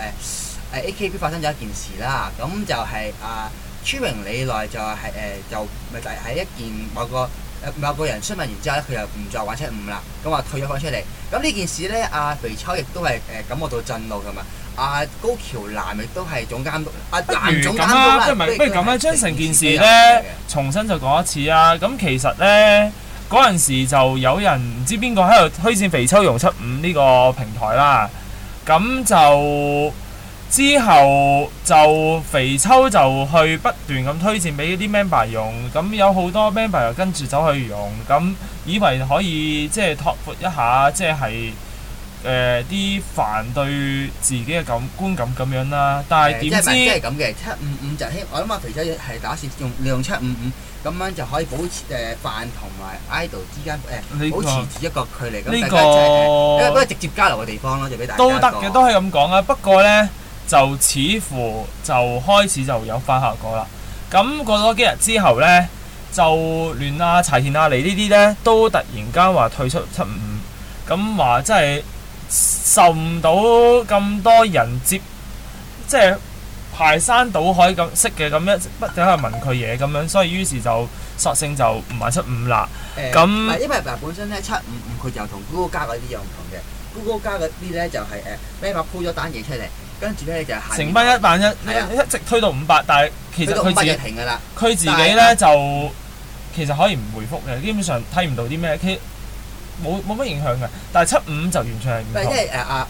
AKB 發生咗一件事啦，咁就係川榮李奈就係就咪就係一件某個人詢問完之後咧，佢又唔再玩75啦，咁話退咗翻出嚟。咁呢件事咧，肥秋亦都係感覺到震怒㗎嘛。高橋蘭亦都係總監督，蘭總監督啦。 不如咁啦，將成件事咧重新就講一次啊！咁其實咧嗰陣時就有人唔知邊個喺度推薦肥秋用75呢個平台啦。咁就之後就肥秋就去不斷咁推薦俾啲 member 用，咁有好多 member 又跟住走去用，咁以為可以即係拓闊一下，即係啲飯對自己嘅觀感咁樣啦。但係點知即係咁嘅755就我諗肥秋係打算利用755咁樣就可以保持飯同埋 idol 之間保持住一個距離。咁大家一個直接交流嘅地方咯，就俾大家都得嘅，都可以咁講啊。不過咧就似乎就開始就有翻效果啦。咁過咗幾日之後咧，就連柴田亞梨呢啲咧都突然間話退出755，咁話真係受唔到咁多人接，即係排山倒海咁識嘅咁樣，不停喺度問佢嘢咁樣，所以於是就索性就唔玩75啦。咁因為本身咧755佢就同 Google 加嗰啲又唔同嘅。Google 加嗰啲咧就係member鋪咗單嘢出嚟，跟住咧就成班一直推到500，但係其實佢自己停㗎啦。 佢自己咧就其實可以唔回覆嘅，基本上睇唔到啲咩，冇乜影響嘅。但係75就完全係唔同。 因為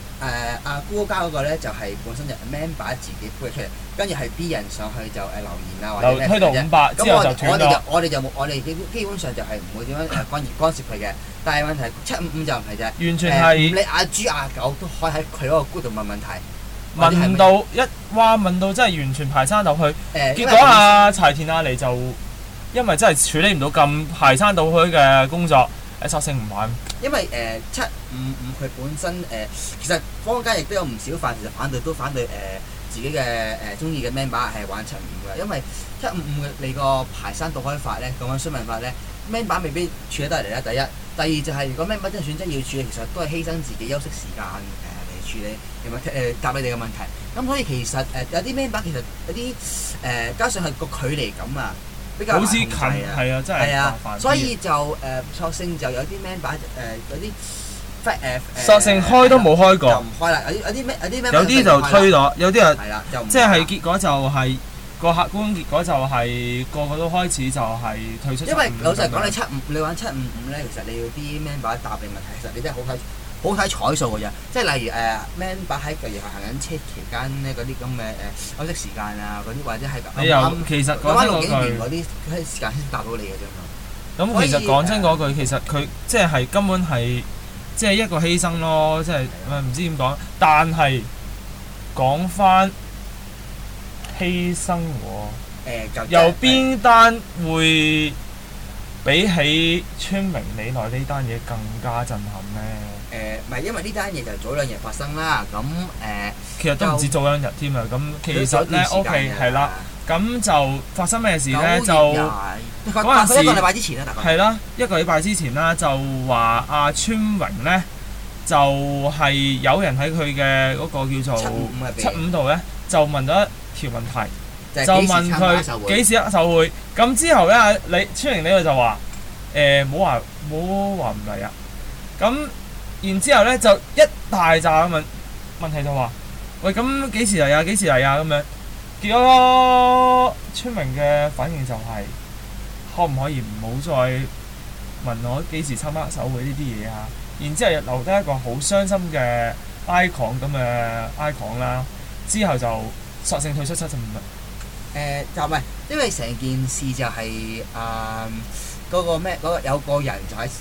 Google 加嗰個咧就係本身就 member 自己鋪咗出嚟，跟住係啲人上去就留言啊或者咩推到500之後就斷咗。 我哋就冇，我哋基本上就係唔會點樣干涉佢嘅。但係問題755就唔係啫， 完全係你豬狗都可以喺佢嗰個 group 度問問題， 問到真係完全排山倒去。結果柴田亞梨就因為真係處理唔到咁排山倒去嘅工作，索性唔玩。 因為755佢本身其實坊間亦都有唔少飯，其實反對自己嘅中意嘅 member 係玩755嘅，因為755嘅你個排山倒海法咧，咁樣詢問法咧 member 未必處理得嚟啦。第二就係如果 member 真係選擇要處理，其實都係犧牲自己休息時間嚟處理答你哋嘅問題。咁所以其實有啲 member 其實有啲加上係個距離感啊，比較難控制啊， 係啊，真係麻煩。 所以就索性就有啲 member 有啲索性開都冇開過， 就唔開啦。 有啲就推咗，有啲係啦，就即係結果就係個客觀結果就係個個都開始就係退出。 因為老實講，你玩755咧，其實你要啲 member 答你問題，其實你真係好睇彩數嘅啫。即係例如member 喺例如行緊車期間咧，嗰啲咁嘅休息時間啊，嗰啲或者係你又其實講真嗰句嗰啲時間先答到你嘅啫嘛。 咁其實講真嗰句，其實佢即係根本係即係一個犧牲咯，即係唔知點講。但係講翻犧牲喎，由邊單會比起川榮李奈呢單嘢更加震撼咧？ 唔係因為呢單嘢就早2日發生啦，咁其實都唔止早2日添啊。咁其實咧 OK 係啦，咁就發生咩事咧？就嗰陣時一個禮拜之前啦，大概係啦，一個禮拜之前啦，就話阿川榮咧就係有人喺佢嘅嗰個叫做75度咧，就問咗一條問題， 就問佢幾時握手會。咁之後咧，川明呢個就話冇話唔嚟啊。咁然之後咧就一大扎問題就話：喂，咁幾時嚟啊？幾時嚟啊？咁樣。結果村民嘅反應就係、可唔可以唔好再問我幾時參加握手會呢啲嘢啊？然之後又留低一個好傷心嘅 icon 咁嘅 icon 啦，之後就索性退出75日。 就唔係，因為成件事就係嗰個咩嗰個有個人就喺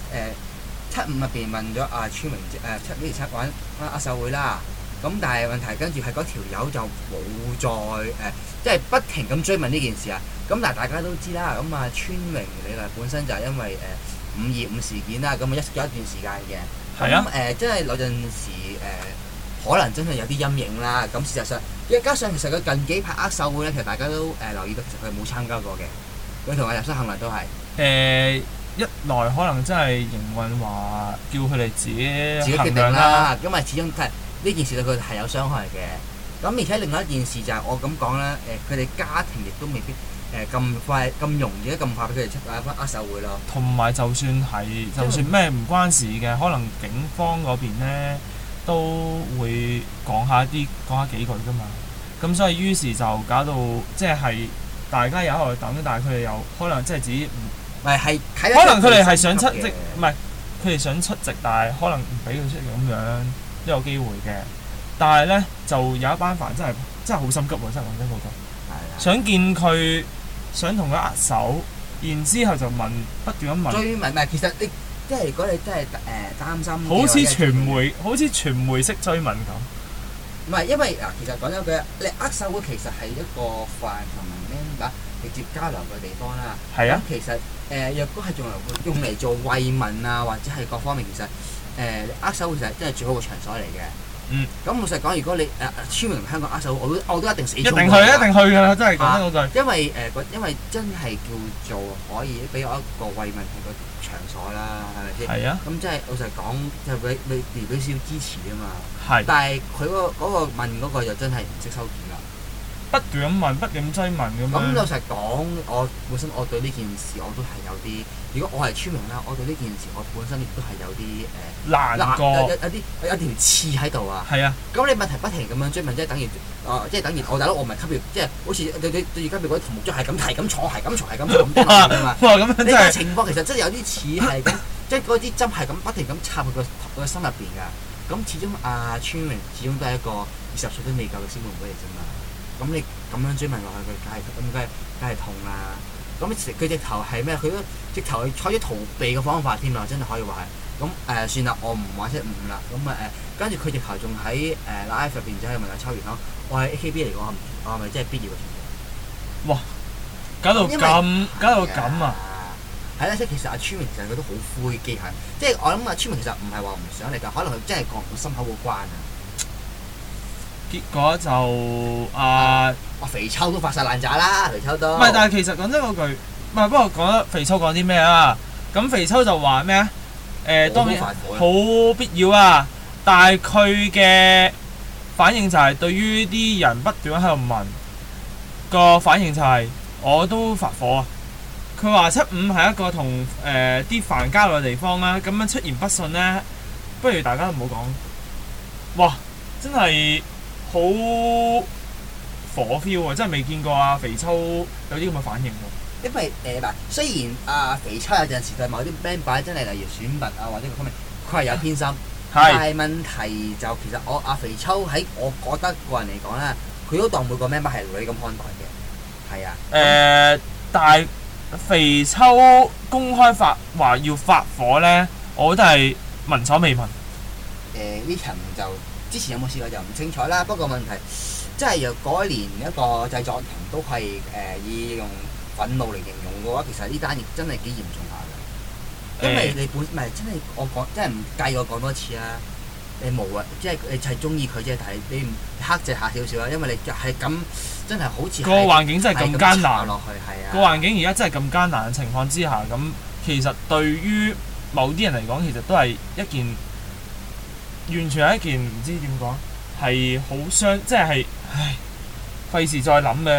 75入邊問咗村民幾時玩握手會啦。咁但係問題跟住係嗰條友就冇再即係不停咁追問呢件事啊。咁但係大家都知啦，咁村明你嗱本身就係因為525事件啦，咁一段時間嘅。 係啊。 咁真係有陣時可能真係有啲陰影啦。咁事實上，加上其實佢近幾排握手會咧，其實大家都留意到，其實佢冇參加過嘅。佢同入室幸運都係一來可能真係營運話叫佢哋自己決定啦，因為始終係。呢件事對佢係有傷害嘅，咁而且另外一件事就係我咁講啦，佢哋家庭亦都未必咁快咁容易咁快俾佢哋出翻握手會咯。 同埋就算咩唔關事嘅，可能警方嗰邊咧都會講下幾句噶嘛。咁所以於是就搞到即係大家有喺度等，但係佢哋又可能即係自己唔係可能佢哋係想出席，唔係佢哋想出席，但係可能唔俾佢出席咁樣。都有機會嘅，但係咧就有一班凡真係好心急喎，真係講真嗰句，想見佢，想同佢握手，然之後就不斷咁問。追問唔係， 其實你即係如果你真係擔心， 好似傳媒式追問咁。 唔係因為其實講真句，你握手會其實係一個泛同埋 member 直接交流嘅地方啦。 係啊。 咁其實若果係用嚟做慰問啊，或者係各方面，其實握手會其實真係最好嘅場所嚟嘅。咁老實講，如果你村民同香港握手會，我都一定死衝。一定去㗎啦，真係講真嗰句。 因為真係叫做可以俾我一個慰問嘅個場所啦，係咪先？係啊。咁即係老實講，就俾少少支持啊嘛。係。但係佢嗰個問嗰個就真係唔識收錢啦。 不斷咁問，不斷追問咁樣。 咁老實講，我本身我對呢件事我都係有啲，如果我係村民啦，我對呢件事我本身亦都係有啲難過， 有條刺喺度啊。係啊。咁你問題不停咁樣追問，即係等於我大佬，我唔係級別，即係好似對級別嗰啲同目係咁提咁坐，係咁坐，係咁坐咁聽啊嘛。哇！咁樣真係。呢個情況其實真係有啲似係咁，即係嗰啲針係咁不停咁插佢個心入邊㗎。咁始終村民始終都係一個20歲都未夠嘅小妹妹嚟啫嘛。咁你咁樣追問落去，佢梗係痛啦。咁佢直頭係咩？佢都直頭係採取逃避嘅方法添啊！真係可以話係。咁算啦，我唔玩75啦。咁跟住佢直頭仲喺live 入邊就係問阿秋元咯。我係 AKB 嚟講，我係咪真係必要嘅存在？ 哇！搞到咁啊！ 係啦，即係其實阿村民其實佢都好灰機械，即係我諗阿村民其實唔係話唔想嚟㗎，可能佢真係過唔到心口嗰關啊。 結果就肥秋都發晒爛渣啦，肥秋都。 唔係，但係其實講真嗰句，唔係不過講得肥秋講啲咩啊？咁肥秋就話咩啊？當然好必要啊，但係佢嘅反應就係對於啲人不斷喺度問個反應就係我都發火啊！佢話75係一個同啲凡交流嘅地方啦，咁樣出言不遜咧，不如大家都唔好講。哇！真係〜好火 feel 啊！真係未見過肥秋有啲咁嘅反應喎。 因為雖然肥秋有陣時對某啲 member 真係例如選拔或者各方面，佢係有偏心。但係問題就其實肥秋喺我覺得個人嚟講咧，佢都當每個 member 係女咁看待嘅。係啊。 但係肥秋公開話要發火咧，我覺得係聞所未聞。 呢層就。之前有冇試過就唔清楚啦，不過問題即係若嗰一年一個製作庭都係以用憤怒嚟形容嘅話，其實呢單嘢真係幾嚴重下嘅。因為你唔係真係我講，真係唔計我講多次啦。你冇啊，即係你係中意佢啫，但係你唔克制下少少啦，因為你係咁真係好似個環境真係咁艱難落去，係啊。個環境而家真係咁艱難嘅情況之下，咁其實對於某啲人嚟講，其實都係一件。完全係一件唔知點講，係好傷，即係費事再諗嘅，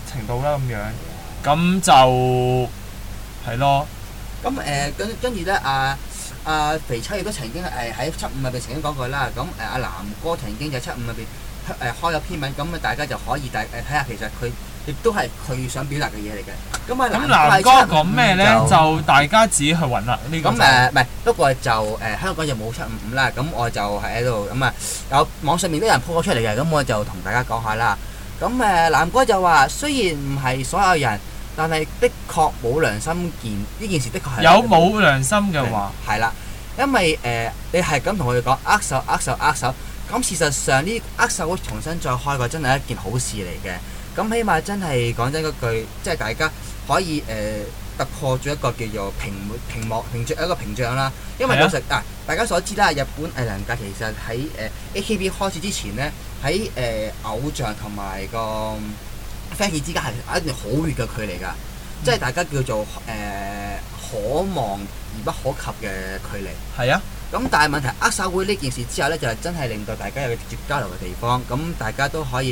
程度啦咁樣，咁就係咯。 咁跟住咧，肥秋亦都曾經喺75入邊曾經講過啦。咁阿南哥曾經就75入邊開咗篇文，咁大家就可以睇下，其實佢亦都係佢想表達嘅嘢嚟嘅。咁南哥講咩咧？就大家自己去揾啦。呢個咁唔係，不過就香港就冇755啦。咁我就喺度咁有網上面都有人 po 咗出嚟嘅。咁我就同大家講下啦。咁南哥就話，雖然唔係所有人，但係的確冇良心呢件事的確係有冇良心嘅話， 係啦，因為你係咁同佢哋講握手，咁事實上呢握手會重新再開過，真係一件好事嚟嘅。咁起碼真係講真嗰句，即係大家可以突破咗一個叫做屏障啦。因為老實大家所知啦，日本藝能界其實喺AKB 開始之前咧，喺偶像同埋個 fans 之間係一段好遠嘅距離㗎，即係大家叫做可望而不可及嘅距離。 係啊。 咁但係問題握手會呢件事之後咧，就係真係令到大家有直接交流嘅地方。咁大家都可以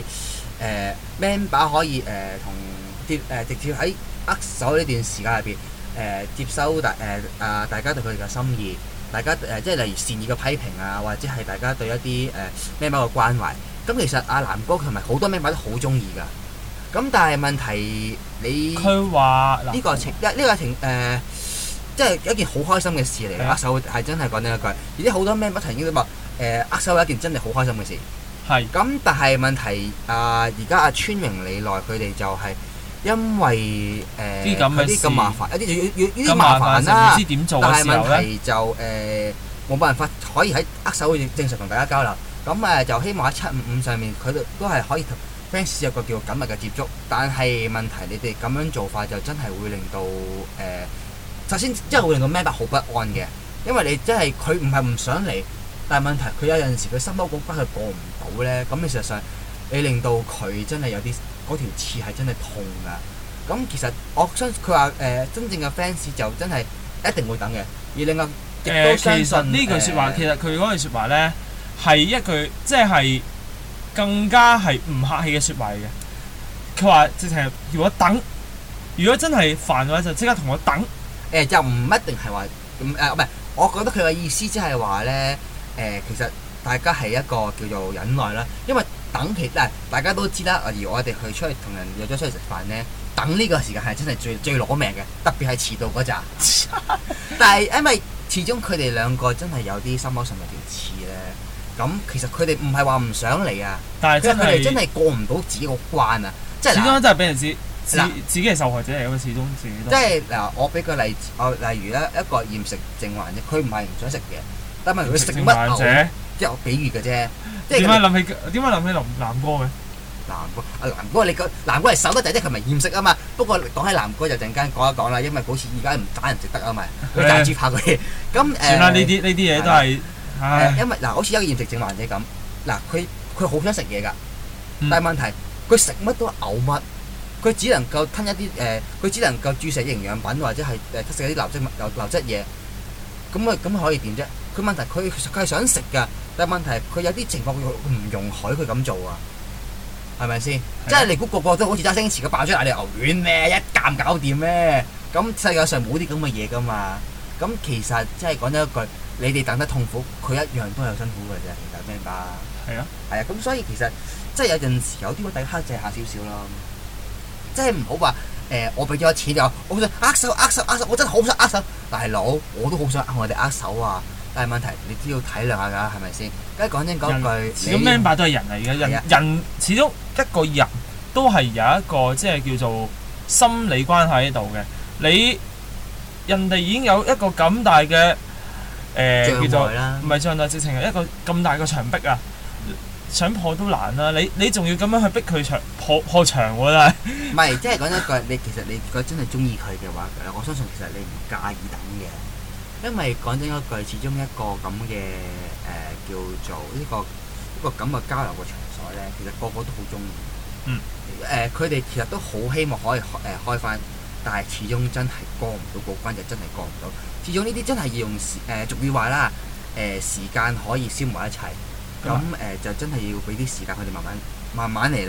member 可以同直接喺握手呢段時間入邊接收大家對佢哋嘅心意，大家即係例如善意嘅批評啊，或者係大家對一啲member 嘅關懷。咁其實阿南哥同埋好多 member 都好中意㗎。咁但係問題佢話呢個即係一件好開心嘅事嚟嘅。握手係真係講呢一句，而且好多 member 曾經都話握手係一件真係好開心嘅事。 係。 咁但係問題而家阿川榮李奈佢哋就係因為啲咁麻煩，有啲麻煩啦， 唔知點做但係嘅時候問題就冇辦法可以喺握手會正常同大家交流。咁就希望喺755上面佢哋都係可以同 fans 有個叫緊密嘅接觸。但係問題你哋咁樣做法就真係會令到首先真係會令到 member 好不安嘅，因為你真係佢唔係唔想嚟，但係問題佢有陣時佢心口嗰關佢過唔到咧，咁你事實上你令到佢真係有啲嗰條刺係真係痛㗎。咁其實我相信佢話真正嘅 fans 就真係一定會等嘅，而另外亦都相信呢句説話，其實佢嗰句説話咧係一句即係更加係唔客氣嘅説話嚟嘅。佢話直情係如果真係煩嘅話，就即刻同我等。 就唔一定係話唔係，我覺得佢嘅意思即係話咧其實大家係一個叫做忍耐啦，因為等大家都知啦，而我哋去出去同人約咗出去食飯咧，等呢個時間係真係最攞命嘅，特別係遲到嗰陣。但係因為始終佢哋兩個真係有啲心口上有條刺咧，咁其實佢哋唔係話唔想嚟啊， 但係佢哋真係過唔到自己個關啊，即係始終真係俾人知。自己係受害者嚟㗎嘛，始終自己都。 即係嗱，我俾個例子，例如咧一個厭食症患者，佢唔係唔想食嘢，但係佢食乜牛？即係我比喻嘅啫。 點解諗起南哥嘅？ 南哥，南哥係守得滯，即係佢唔係厭食啊嘛。不過講起南哥就陣間講一講啦，因為好似而家唔打人食得啊嘛，佢打豬扒嗰啲。咁算啦，呢啲嘢都係。 因為好似一個厭食症患者咁，佢好想食嘢㗎，但係問題佢食乜都嘔乜。佢只能夠吞一啲佢只能夠注射營養品或者係食一啲流質嘢，咁可以點啫？佢問題佢係想食㗎，但係問題佢有啲情況佢唔容許佢咁做啊，係咪先？即係你估個個都好似揸星馳咁爆出嚟牛丸咩？一啖搞掂咩？咁世界上冇啲咁嘅嘢㗎嘛？咁其實即係講咗一句，你哋等得痛苦，佢一樣都係辛苦嘅啫，其實明白？ 係啊， 係啊，咁所以其實即係有陣時有啲會抵克制下少少咯。即係唔好話我俾咗錢就我好想握手，我真係好想握手，大佬我都好想我哋握手啊！但係問題你都要體諒下㗎，係咪先？梗係講真嗰句， 始終 member 都係人嚟嘅，人始終一個人都係有一個即係叫做心理關係喺度嘅。人哋已經有一個咁大嘅叫做唔係障礙，直情係一個咁大嘅牆壁啊！想破都難啦，你仲要咁樣去逼佢破牆喎，真係。 唔係，即係講一句，其實你如果真係中意佢嘅話，我相信其實你唔介意等嘅，因為講真一句，始終一個咁嘅叫做一個咁嘅交流嘅場所咧，其實個個都好中意。佢哋其實都好希望可以開翻，但係始終真係過唔到嗰關，就真係過唔到。始終呢啲真係要用俗語話啦，時間可以消磨一切。咁就真係要俾啲時間佢哋慢慢嚟啦。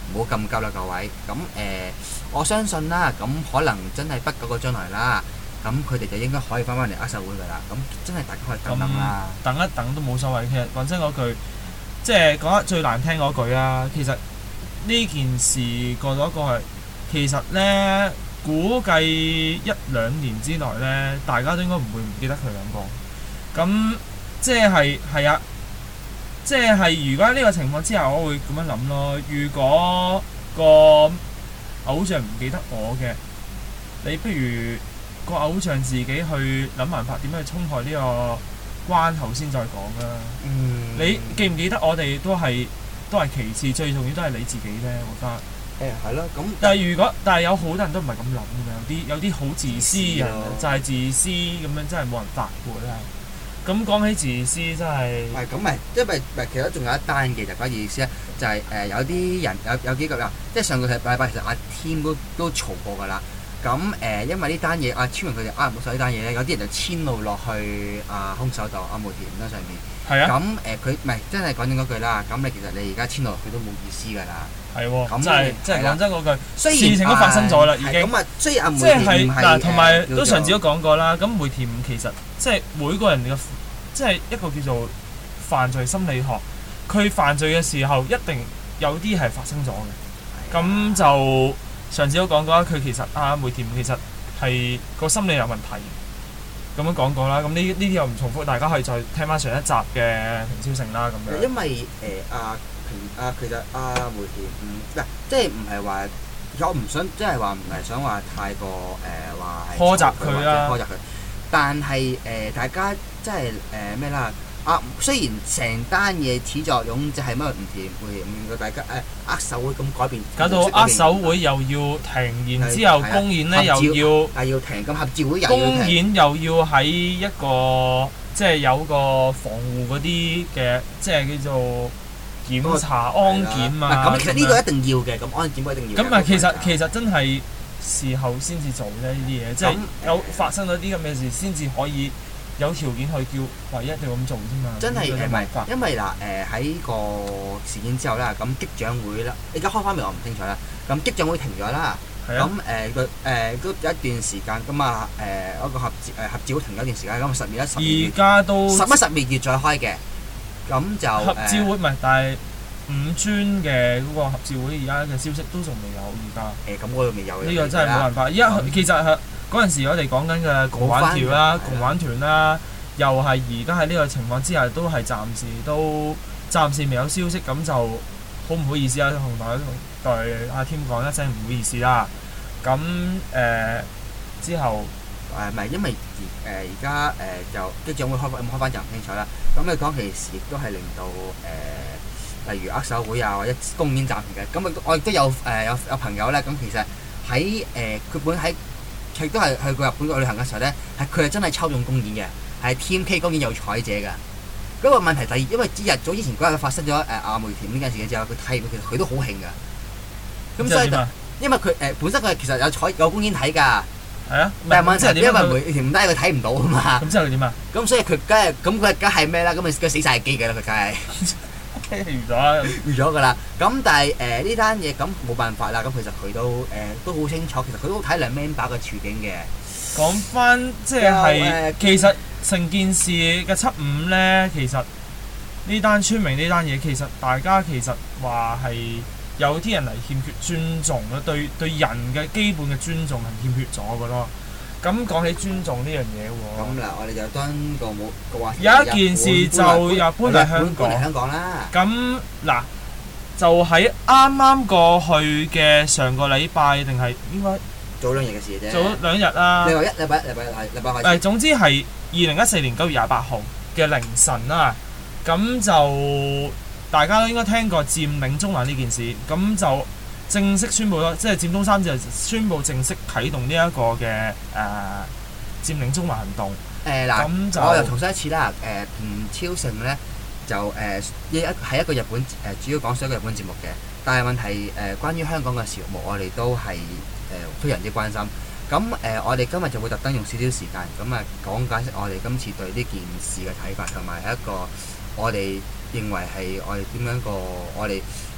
唔好咁急啦，各位。咁我相信啦，咁可能真係不久嘅將來啦，咁佢哋就應該可以翻嚟握手會㗎啦。咁真係大家可以等等啦。 等一等都冇所謂。其實講真嗰句，即係講得最難聽嗰句啊。其實呢件事過咗過去，其實呢，估計1-2年之內呢，大家都應該唔會唔記得佢兩個。咁即係啊，即係如果喺呢個情況之下，我會咁樣諗咯。如果個偶像唔記得我嘅，你不如個偶像自己去諗辦法點樣去衝破呢個關口先再講啦。你記唔記得我哋都係其次，最重要都係你自己啫。我覺得係咯。咁但係有好多人都唔係咁諗嘅，有啲好自私嘅人就係自私咁樣，真係冇人發過啦。咁講起自私真係咁咪，因為其實仲有一單嘅就關於意思咧，就係有啲人有幾個啦，即係上個禮拜其實阿添都嘈過㗎啦。咁因為呢單嘢，阿超人佢哋冇手呢單嘢咧，有啲人就遷怒落去空手道阿梅田嗰上面。 係啊。 咁佢唔係真係講真嗰句啦。咁其實你而家遷怒落去都冇意思㗎啦。 係喎。 咁即係講真嗰句， 事情都發生咗啦，已經。 咁啊，雖然阿梅田唔係嗱，同埋都上次都講過啦。咁梅田其實即係每個人嘅，即係一個叫做犯罪心理學。佢犯罪嘅時候，一定有啲係發生咗嘅。咁就上次都講過啦，佢其實梅田其實係個心理有問題，咁樣講過啦。咁呢啲又唔重複，大家可以再聽翻上一集嘅平超盛啦。咁樣因為其實梅田即係唔係話我唔想，即係話唔係想話太過話係苛責佢啦， 苛責佢。但係大家即係咩啦？雖然成單嘢始作俑就係乜唔同大家握手會咁改變， 搞到握手會又要停，然之後公演咧又要停，咁合照會又要停， 公演又要喺一個即係有個防護嗰啲嘅，即係叫做檢查安檢啊。 咁其實呢個一定要嘅，咁安檢一定要。 咁其實真係事後先至做咧呢啲嘢，即係有發生咗啲咁嘅事先至可以有條件去叫唯一定要咁做啫嘛。真係唔係，因為喺個事件之後啦，咁擊掌會啦，而家開翻未我唔清楚啦。咁擊掌會停咗啦，咁都有一段時間，咁嗰個合照會停咗一段時間，咁10月而家都 11月再開嘅，咁就合照會唔係，但係5專嘅嗰個合照會而家嘅消息都仲未有，而家咁我都未有。 呢個真係冇辦法，因為其實係。嗰陣時我哋講緊嘅共玩條啦、共玩團啦，又係而家喺呢個情況之下，都係暫時未有消息，咁就好唔好意思啦，同大家對阿添講一聲唔好意思啦。咁之後唔係因為而家就擊掌會開翻就唔清楚啦。咁你講其時亦都係令到例如握手會啊或者公演暫停嘅。咁我亦都有朋友咧，咁其實喺佢本喺。佢都係去過日本個旅行嘅時候咧，佢係真係抽中公演嘅，係 TMK 公演有彩者㗎。嗰個問題第二，因為早之前嗰日發生咗梅田呢件事嘅之後，佢睇其實佢都好興㗎。咁所以因為佢本身佢其實有公演睇㗎。係啊，但係問題因為梅田唔得，佢睇唔到啊嘛。 咁之後點啊？ 咁所以佢梗係咩啦？咁佢死晒機㗎啦，佢梗係。預咗㗎啦，咁但係呢單嘢咁冇辦法啦，咁其實佢都好清楚，其實佢都體諒 member 嘅處境嘅。 講翻即係其實成件事嘅7-5咧，其實呢單村民呢單嘢，其實大家其實話係有啲人係欠缺尊重咯，對人嘅基本嘅尊重係欠缺咗嘅咯。咁講起尊重呢樣嘢喎， 咁嗱，我哋就當個話題有一件事就又搬嚟香港啦。 咁嗱，就喺啱啱過去嘅上個禮拜定係應該早2日嘅事啫。 早2日啦。 禮拜開始。 總之係2014年9月28號嘅凌晨啦。咁就大家都應該聽過佔領中環呢件事，咁就正式宣布咯，即係佔中3就宣布正式啟動呢一個嘅佔領中環行動。咁就我又重申一次啦。平超盛咧就係一個日本主要講述一個日本節目嘅，但係問題關於香港嘅事務，我哋都係非常之關心。咁我哋今日就會特登用少少時間咁講解釋我哋今次對呢件事嘅睇法，同埋係一個我哋認為係我哋點樣個我哋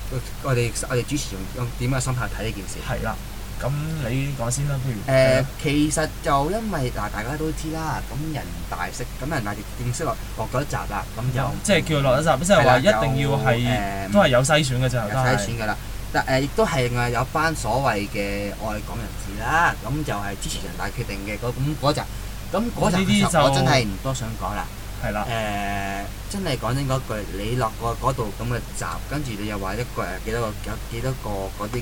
我哋主持用點樣心態睇呢件事？ 係啦。咁你講先啦，譬如其實就因為大家都知啦，咁人大正式落咗一集啦，咁就即係叫落一集，即係話一定要係都係有篩選嘅啫， 有篩選㗎啦。但亦都係有班所謂嘅愛港人士啦，咁就係支持人大決定嘅嗰集。咁嗰集其實我真係唔多想講啦。 係啦。 真係講真嗰句，你落過嗰度咁嘅集，跟住你又話一個幾多個嗰啲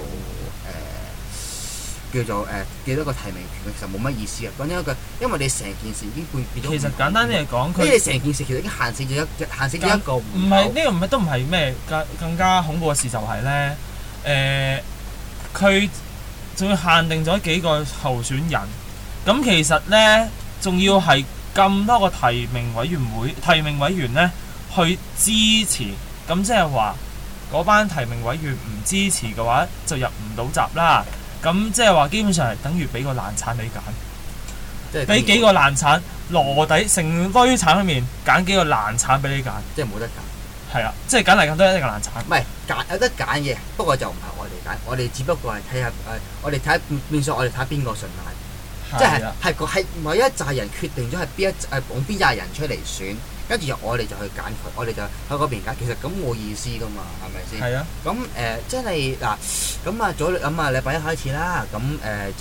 叫做幾多個提名權，其實冇乜意思嘅。講真一句，因為你成件事已經變咗。 其實簡單啲嚟講， 因為你成件事其實已經限死咗一個。 唔係呢個都唔係咩更加恐怖嘅事就係咧，佢仲要限定咗幾個候選人，咁其實咧仲要係咁多個提名委員咧去支持，咁即係話嗰班提名委員唔支持嘅話，就入唔到閘啦。咁即係話基本上係等於俾個爛橙你揀，俾幾個爛橙籮底成堆橙裏面揀幾個爛橙俾你揀， 即係冇得揀。 係啊，即係揀嚟揀都係一個爛橙。 唔係有得揀嘅，不過就唔係我哋揀，我哋只不過係睇下我哋睇變相我哋睇下邊個順眼，即係某一紮人決定咗係往邊紮人出嚟選。跟住我哋就去揀佢，我哋就喺嗰邊揀。其實咁冇意思噶嘛，係咪先？係啊。咁真係嗱，咁禮拜一開始啦，咁就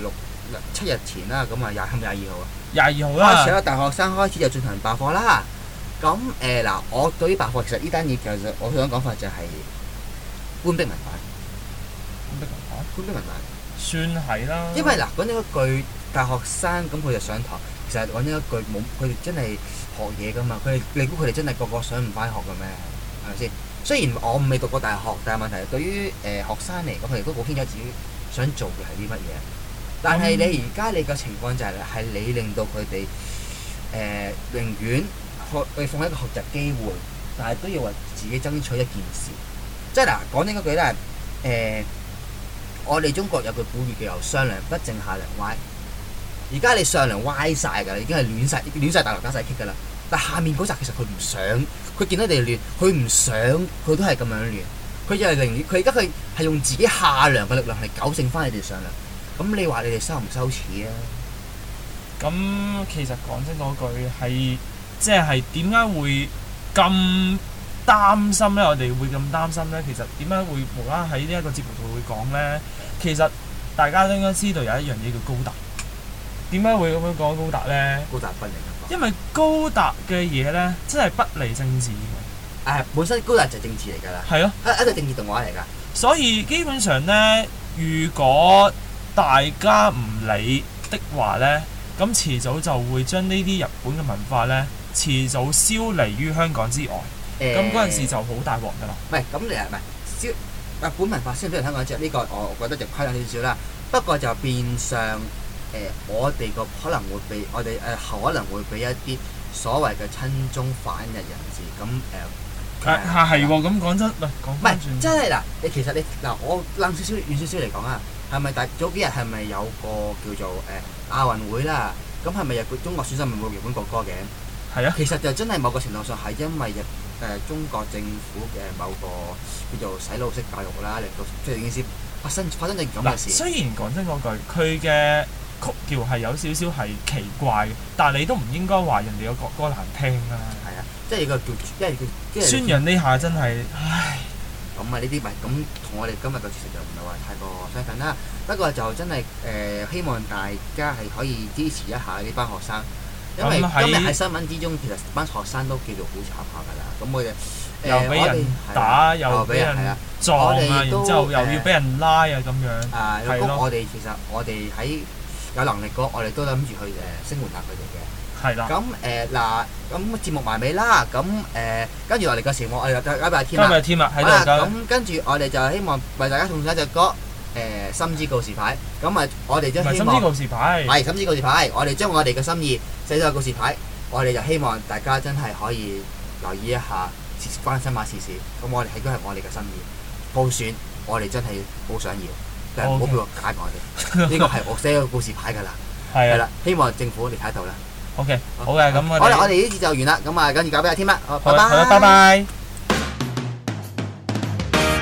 7日前啦，咁22號啊。22號啦。開始啦，大學生開始就進行罷課啦。咁嗱，我對於罷課其實呢單嘢其實我想講法就係官逼民反。官逼民反。 算係啦。因為嗱講咗一句，大學生咁佢就上堂，其實講咗一句冇，佢哋真係學嘢噶嘛，你估佢哋真係個個想唔翻學嘅咩？係咪先？雖然我未讀過大學，但係問題對於學生嚟講，佢哋都好清楚自己想做嘅係啲乜嘢。但係你而家你個情況就係你令到佢哋寧願放喺一個學習機會，但係都要為自己爭取一件事。即係嗱，講真嗰句咧，我哋中國有句古語叫做上梁不正下梁歪。而家你上梁歪晒㗎啦，已經係亂晒大陸打晒棘㗎啦。但下面嗰集其實佢唔想，佢見到你哋亂，佢唔想，佢都係咁樣亂。佢就係佢而家佢係用自己下梁嘅力量嚟糾正翻你哋上梁。咁你話你哋羞唔羞恥啊？ 咁其實講真嗰句係，即係點解會咁擔心咧？我哋會咁擔心咧？其實點解會無啦喺呢一個節目度會講咧？其實大家都應該知道有一樣嘢叫高達。點解會咁樣講高達咧？ 高達不離因為高達嘅嘢咧，真係不離政治嘅。 本身高達就係政治嚟㗎啦。係咯，一個政治動畫嚟㗎。 所以基本上咧，如果大家唔理的話咧，咁遲早就會將呢啲日本嘅文化咧，遲早消離於香港之外。咁嗰陣時就好大鑊㗎啦。 唔係咁你唔係日本文化消離香港之外，呢個我覺得就誇張少少啦。不過就變相。我哋可能會俾我哋可能會俾一啲所謂嘅親中反日人士咁係喎，咁講真，講翻轉， 真係嗱，其實嗱，我諗遠少少嚟講啊，係咪早幾日係咪有個叫做亞運會啦？咁係咪中國選手咪冇日本國歌嘅？ 係啊， 其實就真係某個程度上係因為中國政府嘅某個叫做洗腦式教育啦，令到即係件事發生咗咁嘅事。 雖然講真嗰句，佢嘅曲調係有少少係奇怪嘅，但係你都唔應該話人哋個國歌難聽啦。 係啊，即係個叫，因為宣揚呢下真係，唉。 咁呢啲咪咁同我哋今日嘅事實就唔係話太過相近啦。不過就真係希望大家係可以支持一下呢班學生，因為今日喺新聞之中，其實班學生都叫做好慘下㗎啦。咁我哋又俾人打，又俾人撞啊，然之後又要俾人拉啊咁樣。係咯。 我哋其實我哋喺有能力嗰，我哋都諗住去聲援下佢哋嘅。 係啦。 咁咁節目埋尾啦。咁跟住落嚟嘅時候，我哋就交俾阿添啦。 喺度。 咁跟住我哋就希望為大家送上一隻歌，心之告示牌。咁我哋都希望。心之告示牌。係心之告示牌。我哋將我哋嘅心意寫咗個告示牌。我哋就希望大家真係可以留意一下，關心下時事。咁我哋係都係我哋嘅心意。報選，我哋真係好想要。但係唔好俾我解我哋，呢個係我寫個告示牌㗎啦。係啦，希望政府你睇到啦。 OK，好嘅，咁我哋呢次就完啦。咁跟住交俾阿添啦。好，拜拜。 拜拜。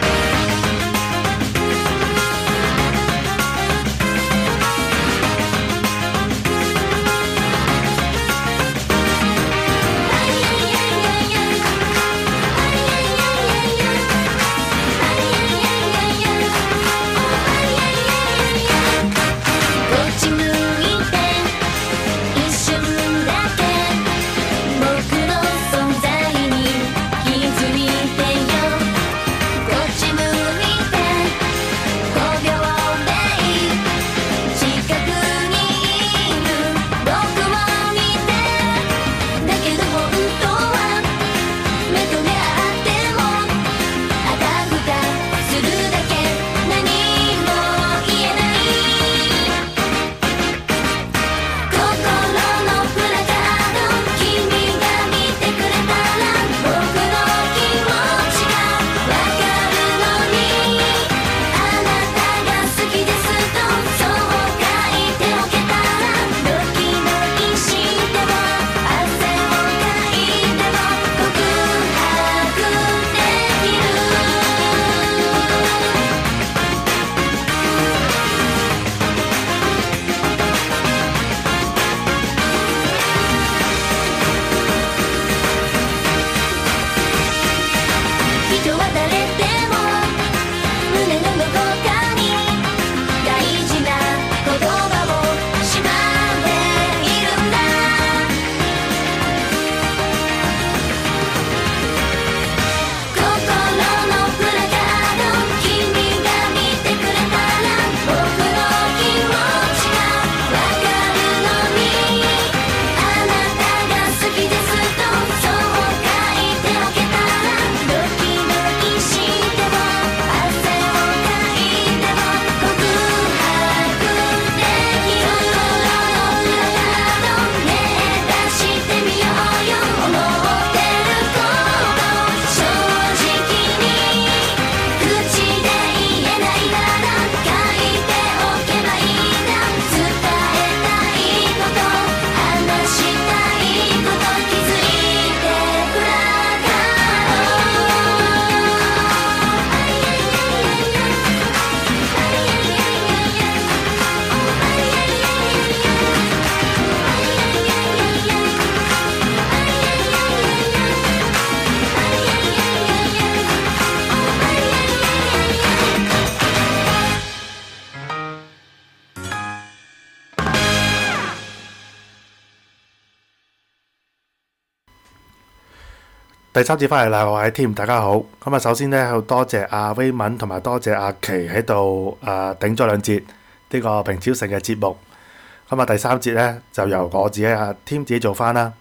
第三節翻嚟啦，我係 Tim，大家好。咁啊，首先咧，好多謝阿威文同埋多謝阿琪喺度頂咗兩節呢個平超城嘅節目。咁啊，第三節咧就由我自己阿 Tim 自己做翻啦。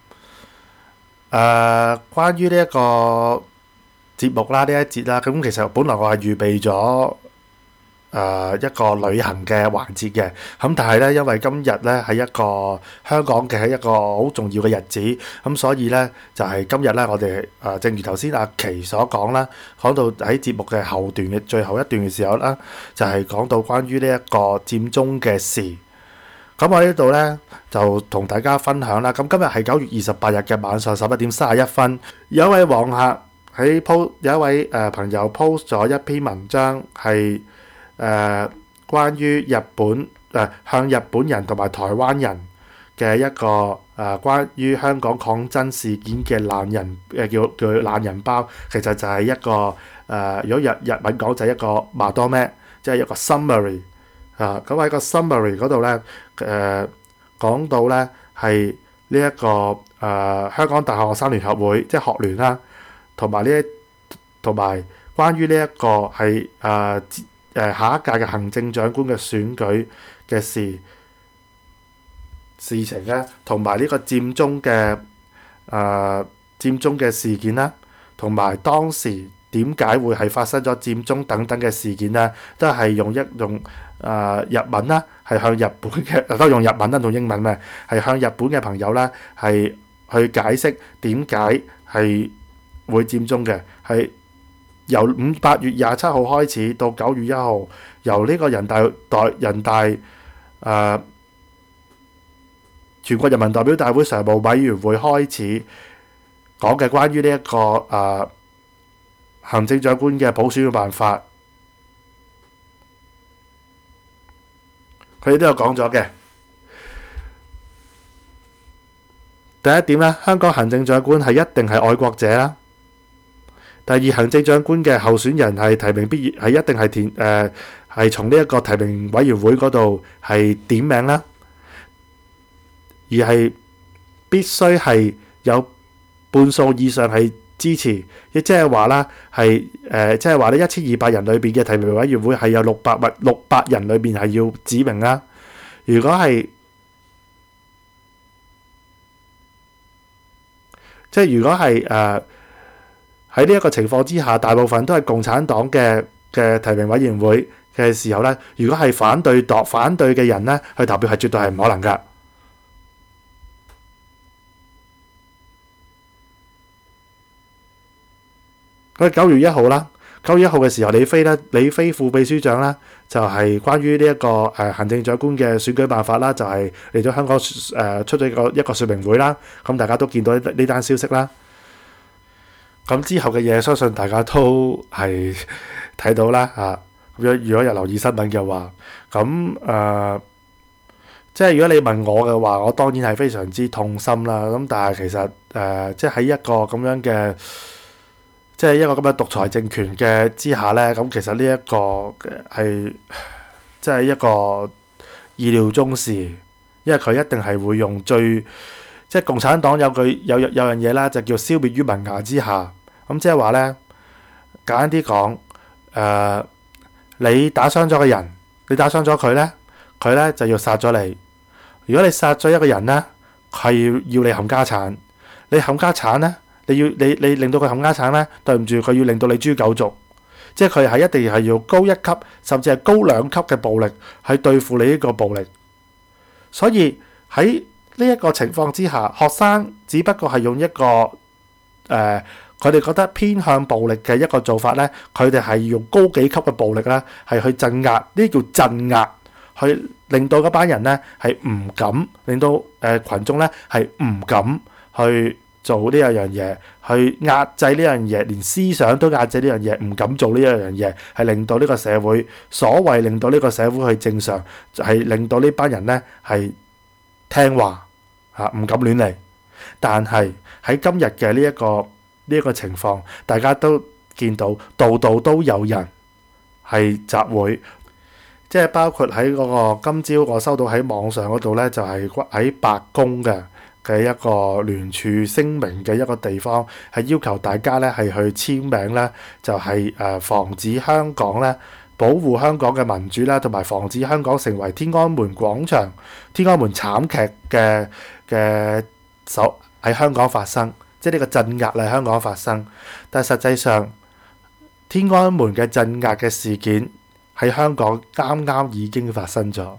關於呢一個節目啦，呢一節啦，咁其實本來我係預備咗一個旅行嘅環節嘅，咁但係咧，因為今日咧係一個香港嘅一個好重要嘅日子，咁所以咧就係今日咧，我哋正如頭先阿琪所講啦，講到喺節目嘅後段嘅最後一段嘅時候啦，就係講到關於呢一個佔中嘅事。咁我呢度咧就同大家分享啦。咁今日係9月28日嘅晚上11點31分，有一位網客有一位朋友 post 咗一篇文章係。關於日本向日本人同埋台灣人嘅一個關於香港抗爭事件嘅懶人叫懶人包，其實就係一個如果日文講就係一個まとめ，即係一個 summary 咁喺個 summary 嗰度咧講到咧係呢一個香港大學學生聯合會即係學聯啦，同埋關於呢一個係下一屆嘅行政長官嘅選舉嘅事情咧，同埋呢個佔中嘅事件啦，同埋當時點解會係發生咗佔中等等嘅事件咧，都係用日文啦，係向日本嘅都用日文啦，同英文咩，係向日本嘅朋友咧係去解釋點解係會佔中嘅，係。由8月27號開始到9月1號，由呢個人大全國人民代表大會常務委員會開始講嘅關於呢一個行政長官嘅普選嘅辦法，佢哋都有講咗嘅。第一點咧，香港行政長官係一定係愛國者啦。第二，行政長官嘅候選人係提名係一定係係從呢一個提名委員會嗰度係點名啦，而係必須係有半數以上係支持，亦即係話啦，係即係話呢1200人裏邊嘅提名委員會係有600人裏邊係要指明啦。如果係喺呢一個情況之下，大部分都係共產黨嘅提名委員會嘅時候咧，如果係反對嘅人咧去投票，係絕對係唔可能噶。咁9月1號啦，9月1號嘅時候，李飛副秘書長啦，就係關於呢一個行政長官嘅選舉辦法啦，就係嚟咗香港出咗一個說明會啦。咁大家都見到呢單消息啦。咁之後嘅嘢，相信大家都係睇到啦嚇。咁樣如果有留意新聞嘅話，咁即係如果你問我嘅話，我當然係非常之痛心啦。咁但係其實即係喺一個咁樣嘅，即係一個咁樣獨裁政權嘅之下咧，咁其實呢一個係即係一個意料中事，因為佢一定係會用即係共產黨有樣嘢啦，就叫消滅於萌芽之下。咁即係話咧，簡單啲講，你打傷咗個人，你打傷咗佢咧，佢咧就要殺咗你。如果你殺咗一個人咧，係要你冚家產。你冚家產咧，你令到佢冚家產咧，對唔住，佢要令到你誅九族。即係佢係一定係要高一級，甚至係高2級嘅暴力去對付你呢個暴力。所以喺呢一個情況之下，學生只不過係用一個佢哋覺得偏向暴力嘅一個做法咧，佢哋係用高幾級嘅暴力咧，係去鎮壓，呢叫鎮壓，去令到嗰班人咧係唔敢，令到群眾咧係唔敢去做呢一樣嘢，去壓制呢樣嘢，連思想都壓制呢樣嘢，唔敢做呢一樣嘢，係令到呢個社會所謂令到呢個社會去正常，係令到呢班人咧係聽話嚇，唔敢亂嚟。但係喺今日嘅呢一個情況，大家都見到度度都有人係集會，即係包括喺嗰個今朝我收到喺網上嗰度咧，就係喺白宮嘅嘅一個聯署聲明嘅一個地方，係要求大家咧係去簽名咧，就係防止香港咧保護香港嘅民主啦，同埋防止香港成為天安門廣場、天安門慘劇嘅喺香港發生，即係呢個鎮壓喺香港發生。但係實際上，天安門嘅鎮壓嘅事件喺香港啱啱已經發生咗。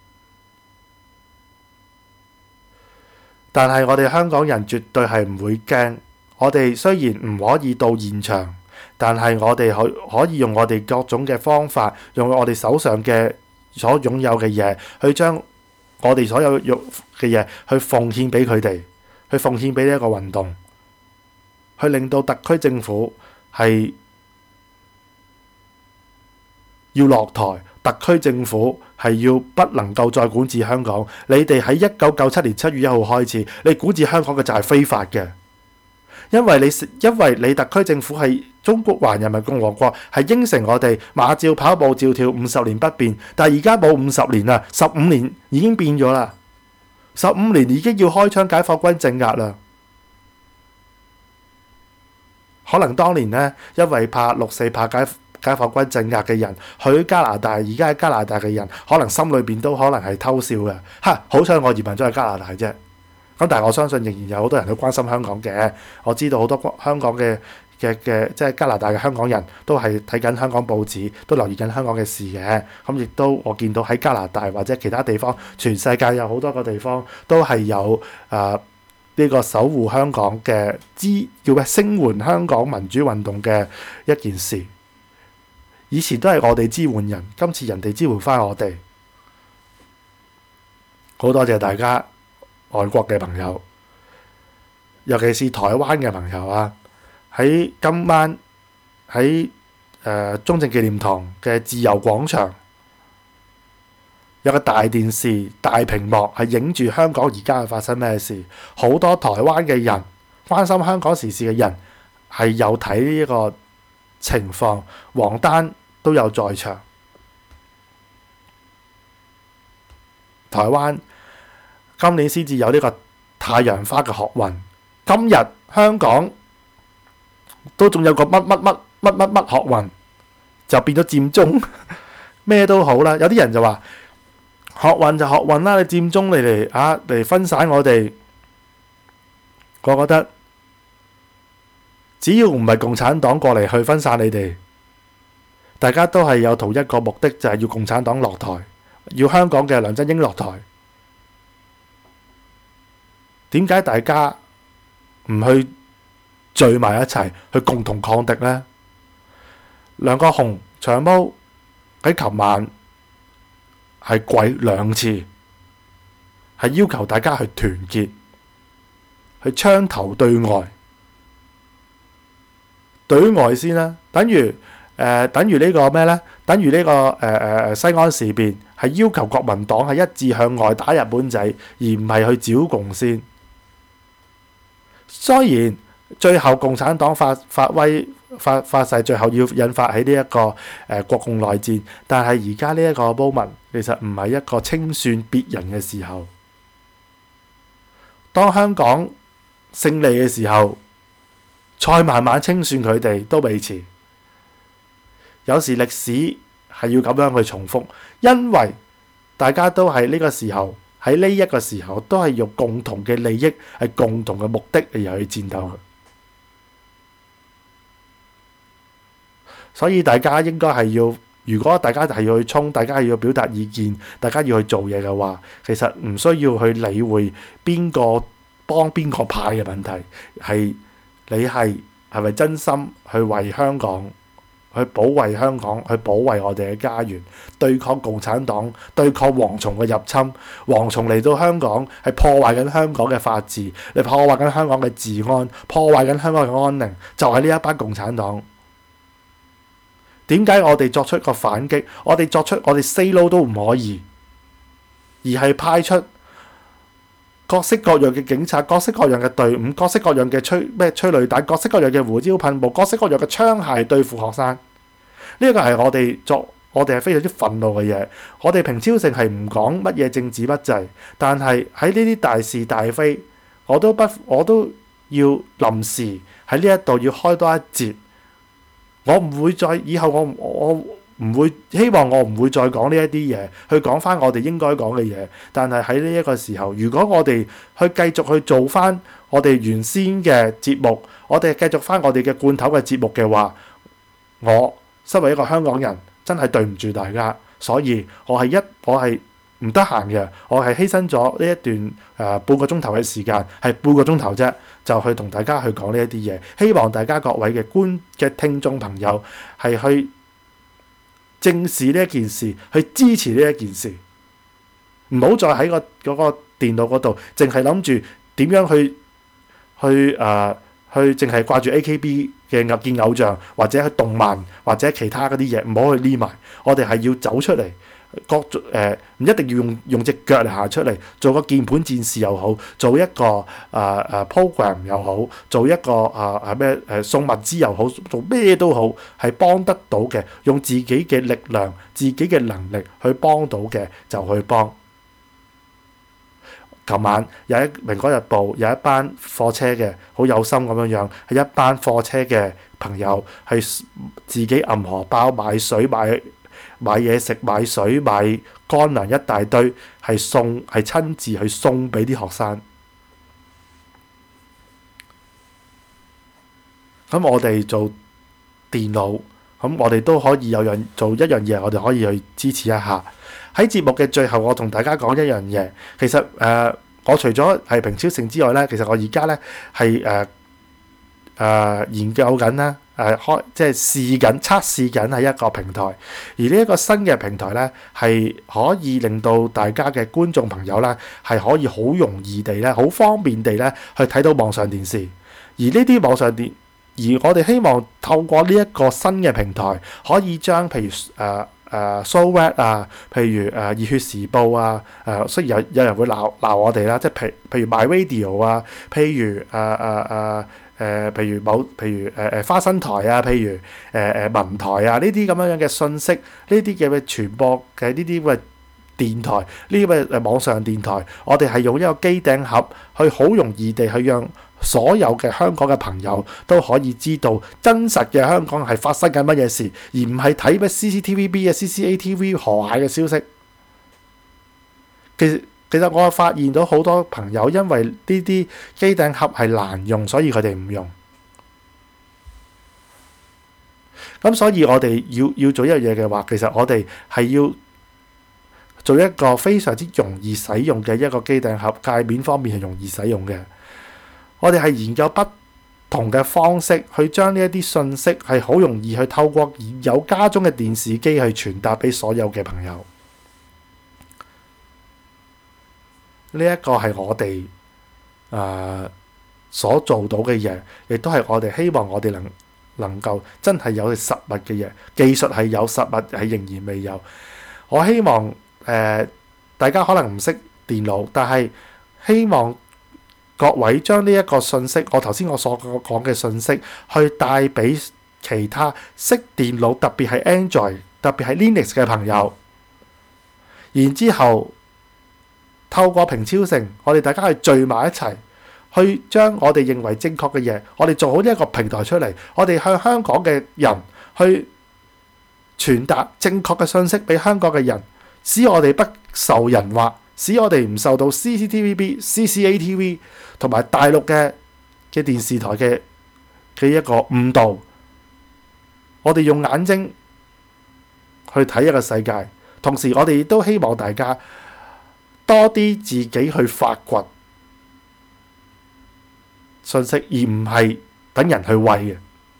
但係我哋香港人絕對係唔會驚。我哋雖然唔可以到現場，但係我哋可以用我哋各種嘅方法，用我哋手上嘅所擁有嘅嘢，去將我哋所有嘅嘢去奉獻俾佢哋，去奉獻俾呢一個運動，去令到特區政府係要落台。特區政府係要不能夠再管治香港。你哋喺1997年7月1號開始，你管治香港嘅就係非法嘅，因為你特區政府係中華人民共和國，係應承我哋馬照跑，步照跳，50年不變。但係而家冇50年啦，15年已經變咗啦，15年已經要開槍解放軍鎮壓啦。可能當年呢，因為怕六四怕解放軍鎮壓嘅人去加拿大，而家喺加拿大嘅人可能心裏邊都可能係偷笑嘅。好彩我移民咗去加拿大啫。咁但係我相信仍然有好多人都關心香港嘅。我知道好多香港嘅即係加拿大嘅香港人都係睇緊香港報紙，都留意緊香港嘅事嘅。咁亦都我見到喺加拿大或者其他地方，全世界有好多個地方都係有呢個守護香港嘅叫咩聲援香港民主運動嘅一件事。以前都係我哋支援人，今次人哋支援翻我哋，好多謝大家外國嘅朋友，尤其是台灣嘅朋友啊！喺今晚喺中正紀念堂嘅自由廣場有個大電視大屏幕係影住香港而家係發生咩事，好多台灣嘅人關心香港時事嘅人係有睇呢一個情況，王丹都有在場。台灣今年先至有呢個太陽花嘅學運，今日香港都仲有個乜學運，就變咗佔中，咩都好啦。有啲人就話學運就學運啦，你佔中嚟分散我哋，我覺得。只要唔係共產黨過嚟去分散你哋，大家都係有同一個目的，就係要共產黨落台，要香港嘅梁振英落台。點解大家唔去聚埋一齊去共同抗敵呢？梁國雄長毛喺琴晚係跪2次，係要求大家去團結，去槍頭對外。對外先啦，等於呢個咩呢？等於呢個西安事變係要求國民黨係一致向外打日本仔，而唔係去剿共先。雖然最後共產黨發誓，最後要引發起呢一個國共內戰，但係而家呢一個 moment 其實唔係一個清算別人嘅時候。當香港勝利嘅時候，再慢慢清算佢哋都未遲。有時歷史係要咁樣去重複，因為大家都係呢個時候，喺呢一個時候都係用共同嘅利益，係共同嘅目的而去戰鬥。所以大家應該係要，如果大家係要去衝，大家係要表達意見，大家要去做嘢嘅話，其實唔需要去理會邊個幫邊個派嘅問題，係你係咪真心去為香港，去保衛香港，去保衛我哋嘅家園，對抗共產黨，對抗蝗蟲嘅入侵。蝗蟲嚟到香港係破壞緊香港嘅法治，你破壞緊香港嘅治安，破壞緊香港嘅安寧，就係呢一班共產黨。點解我哋作出個反擊？我哋 say no 都唔可以，而係派出各式各樣嘅警察，各式各樣嘅隊伍，各式各樣嘅催淚彈，各式各樣嘅胡椒噴霧，各式各樣嘅槍械對付學生。呢一個係我哋係非常之憤怒嘅嘢。我哋平超性係唔講乜嘢政治不濟，但係喺呢啲大是大非， 我都要臨時喺呢一度要開多一節。我唔會再以後我唔會希望我唔會再講呢一啲嘢，去講翻我哋應該講嘅嘢。但係喺呢一個時候，如果我哋去繼續去做翻我哋原先嘅節目，我哋繼續翻我哋嘅罐頭嘅節目嘅話，我身為一個香港人，真係對唔住大家。所以我係唔得閒嘅，我係犧牲咗呢一段半個鐘頭嘅時間，係半個鐘頭啫，就去同大家去講呢一啲嘢。希望大家各位嘅聽眾朋友係去正視呢一件事，去支持呢一件事，唔好再喺嗰個電腦嗰度，淨係諗住點樣去淨係掛住 AKB 嘅見偶像，或者去動漫或者其他嗰啲嘢，唔好去匿埋。我哋係要走出嚟。唔一定要用隻腳嚟行出嚟，做個鍵盤戰士又好，做一個program 又好，做一個送物資又好，做咩都好，係幫得到嘅，用自己嘅力量、自己嘅能力去幫到嘅就去幫。琴晚有蘋果日報有一班貨車嘅好有心咁樣，係一班貨車嘅朋友係自己揞荷包買水買嘢食、買水、買乾糧一大堆，係親自去送俾啲學生。咁我哋做電腦，咁我哋都可以做一樣嘢，我哋可以去支持一下。喺節目嘅最後，我同大家講一樣嘢。其實我除咗係平超盛之外咧，其實我而家咧係研究緊啦。即係測試緊係一個平台，而呢一個新嘅平台咧，係可以令到大家嘅觀眾朋友咧，係可以好容易地咧、好方便地咧去睇到網上電視。而呢啲網上電，而我哋希望透過呢一個新嘅平台，可以將譬如So Red 啊，譬如熱血時報啊，雖然有人會鬧我哋啦，即係譬如 My Radio 啊，譬如譬如花生台啊，譬如文台啊，呢啲咁樣嘅信息，呢啲嘅傳播嘅呢啲嘅電台，呢啲嘅網上電台，我哋係用一個機頂盒去好容易地去讓所有嘅香港嘅朋友都可以知道真實嘅香港係發生緊乜嘢事，而唔係睇咩 CCTVB 啊、CCATV 河蟹嘅消息。其實我發現到好多朋友因為呢啲機頂盒係難用，所以佢哋唔用。咁所以我哋要做一樣嘢嘅話，其實我哋係要做一個非常之容易使用嘅一個機頂盒，界面方面係容易使用嘅。我哋係研究不同嘅方式去將呢一啲信息係好容易去透過現有家中嘅電視機去傳達俾所有嘅朋友。呢一個係我哋所做到嘅嘢，亦都係我哋希望我哋能夠真係有實物嘅嘢。技術係有，實物係仍然未有。我希望大家可能唔識電腦，但係希望各位將呢一個信息，我頭先我所講嘅信息，去帶俾其他識電腦，特別係 Android、特別係 Linux 嘅朋友。然之後透過平超盛，我哋大家去聚埋一齊，去將我哋認為正確嘅嘢，我哋做好呢一個平台出嚟，我哋向香港嘅人去傳達正確嘅信息俾香港嘅人，使我哋不受人惑，使我哋唔受到 CCTVB、CCATV 同埋大陸嘅電視台嘅一個誤導。我哋用眼睛去睇一個世界，同時我哋亦都希望大家多啲自己去發掘信息，而唔係等人去餵嘅。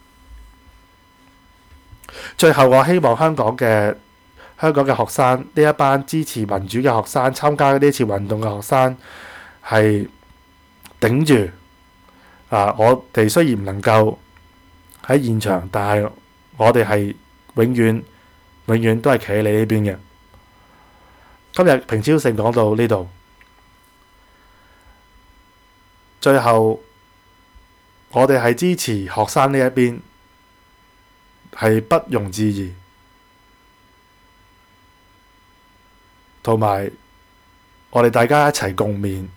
最後，我希望香港嘅學生，呢一班支持民主嘅學生，參加呢次運動嘅學生，係頂住。我哋雖然唔能夠喺現場，但係我哋係永遠都係企喺你呢邊嘅。今日平超盛講到呢度，最後我哋係支持學生呢一邊，係不容置疑，同埋我哋大家一齊共勉。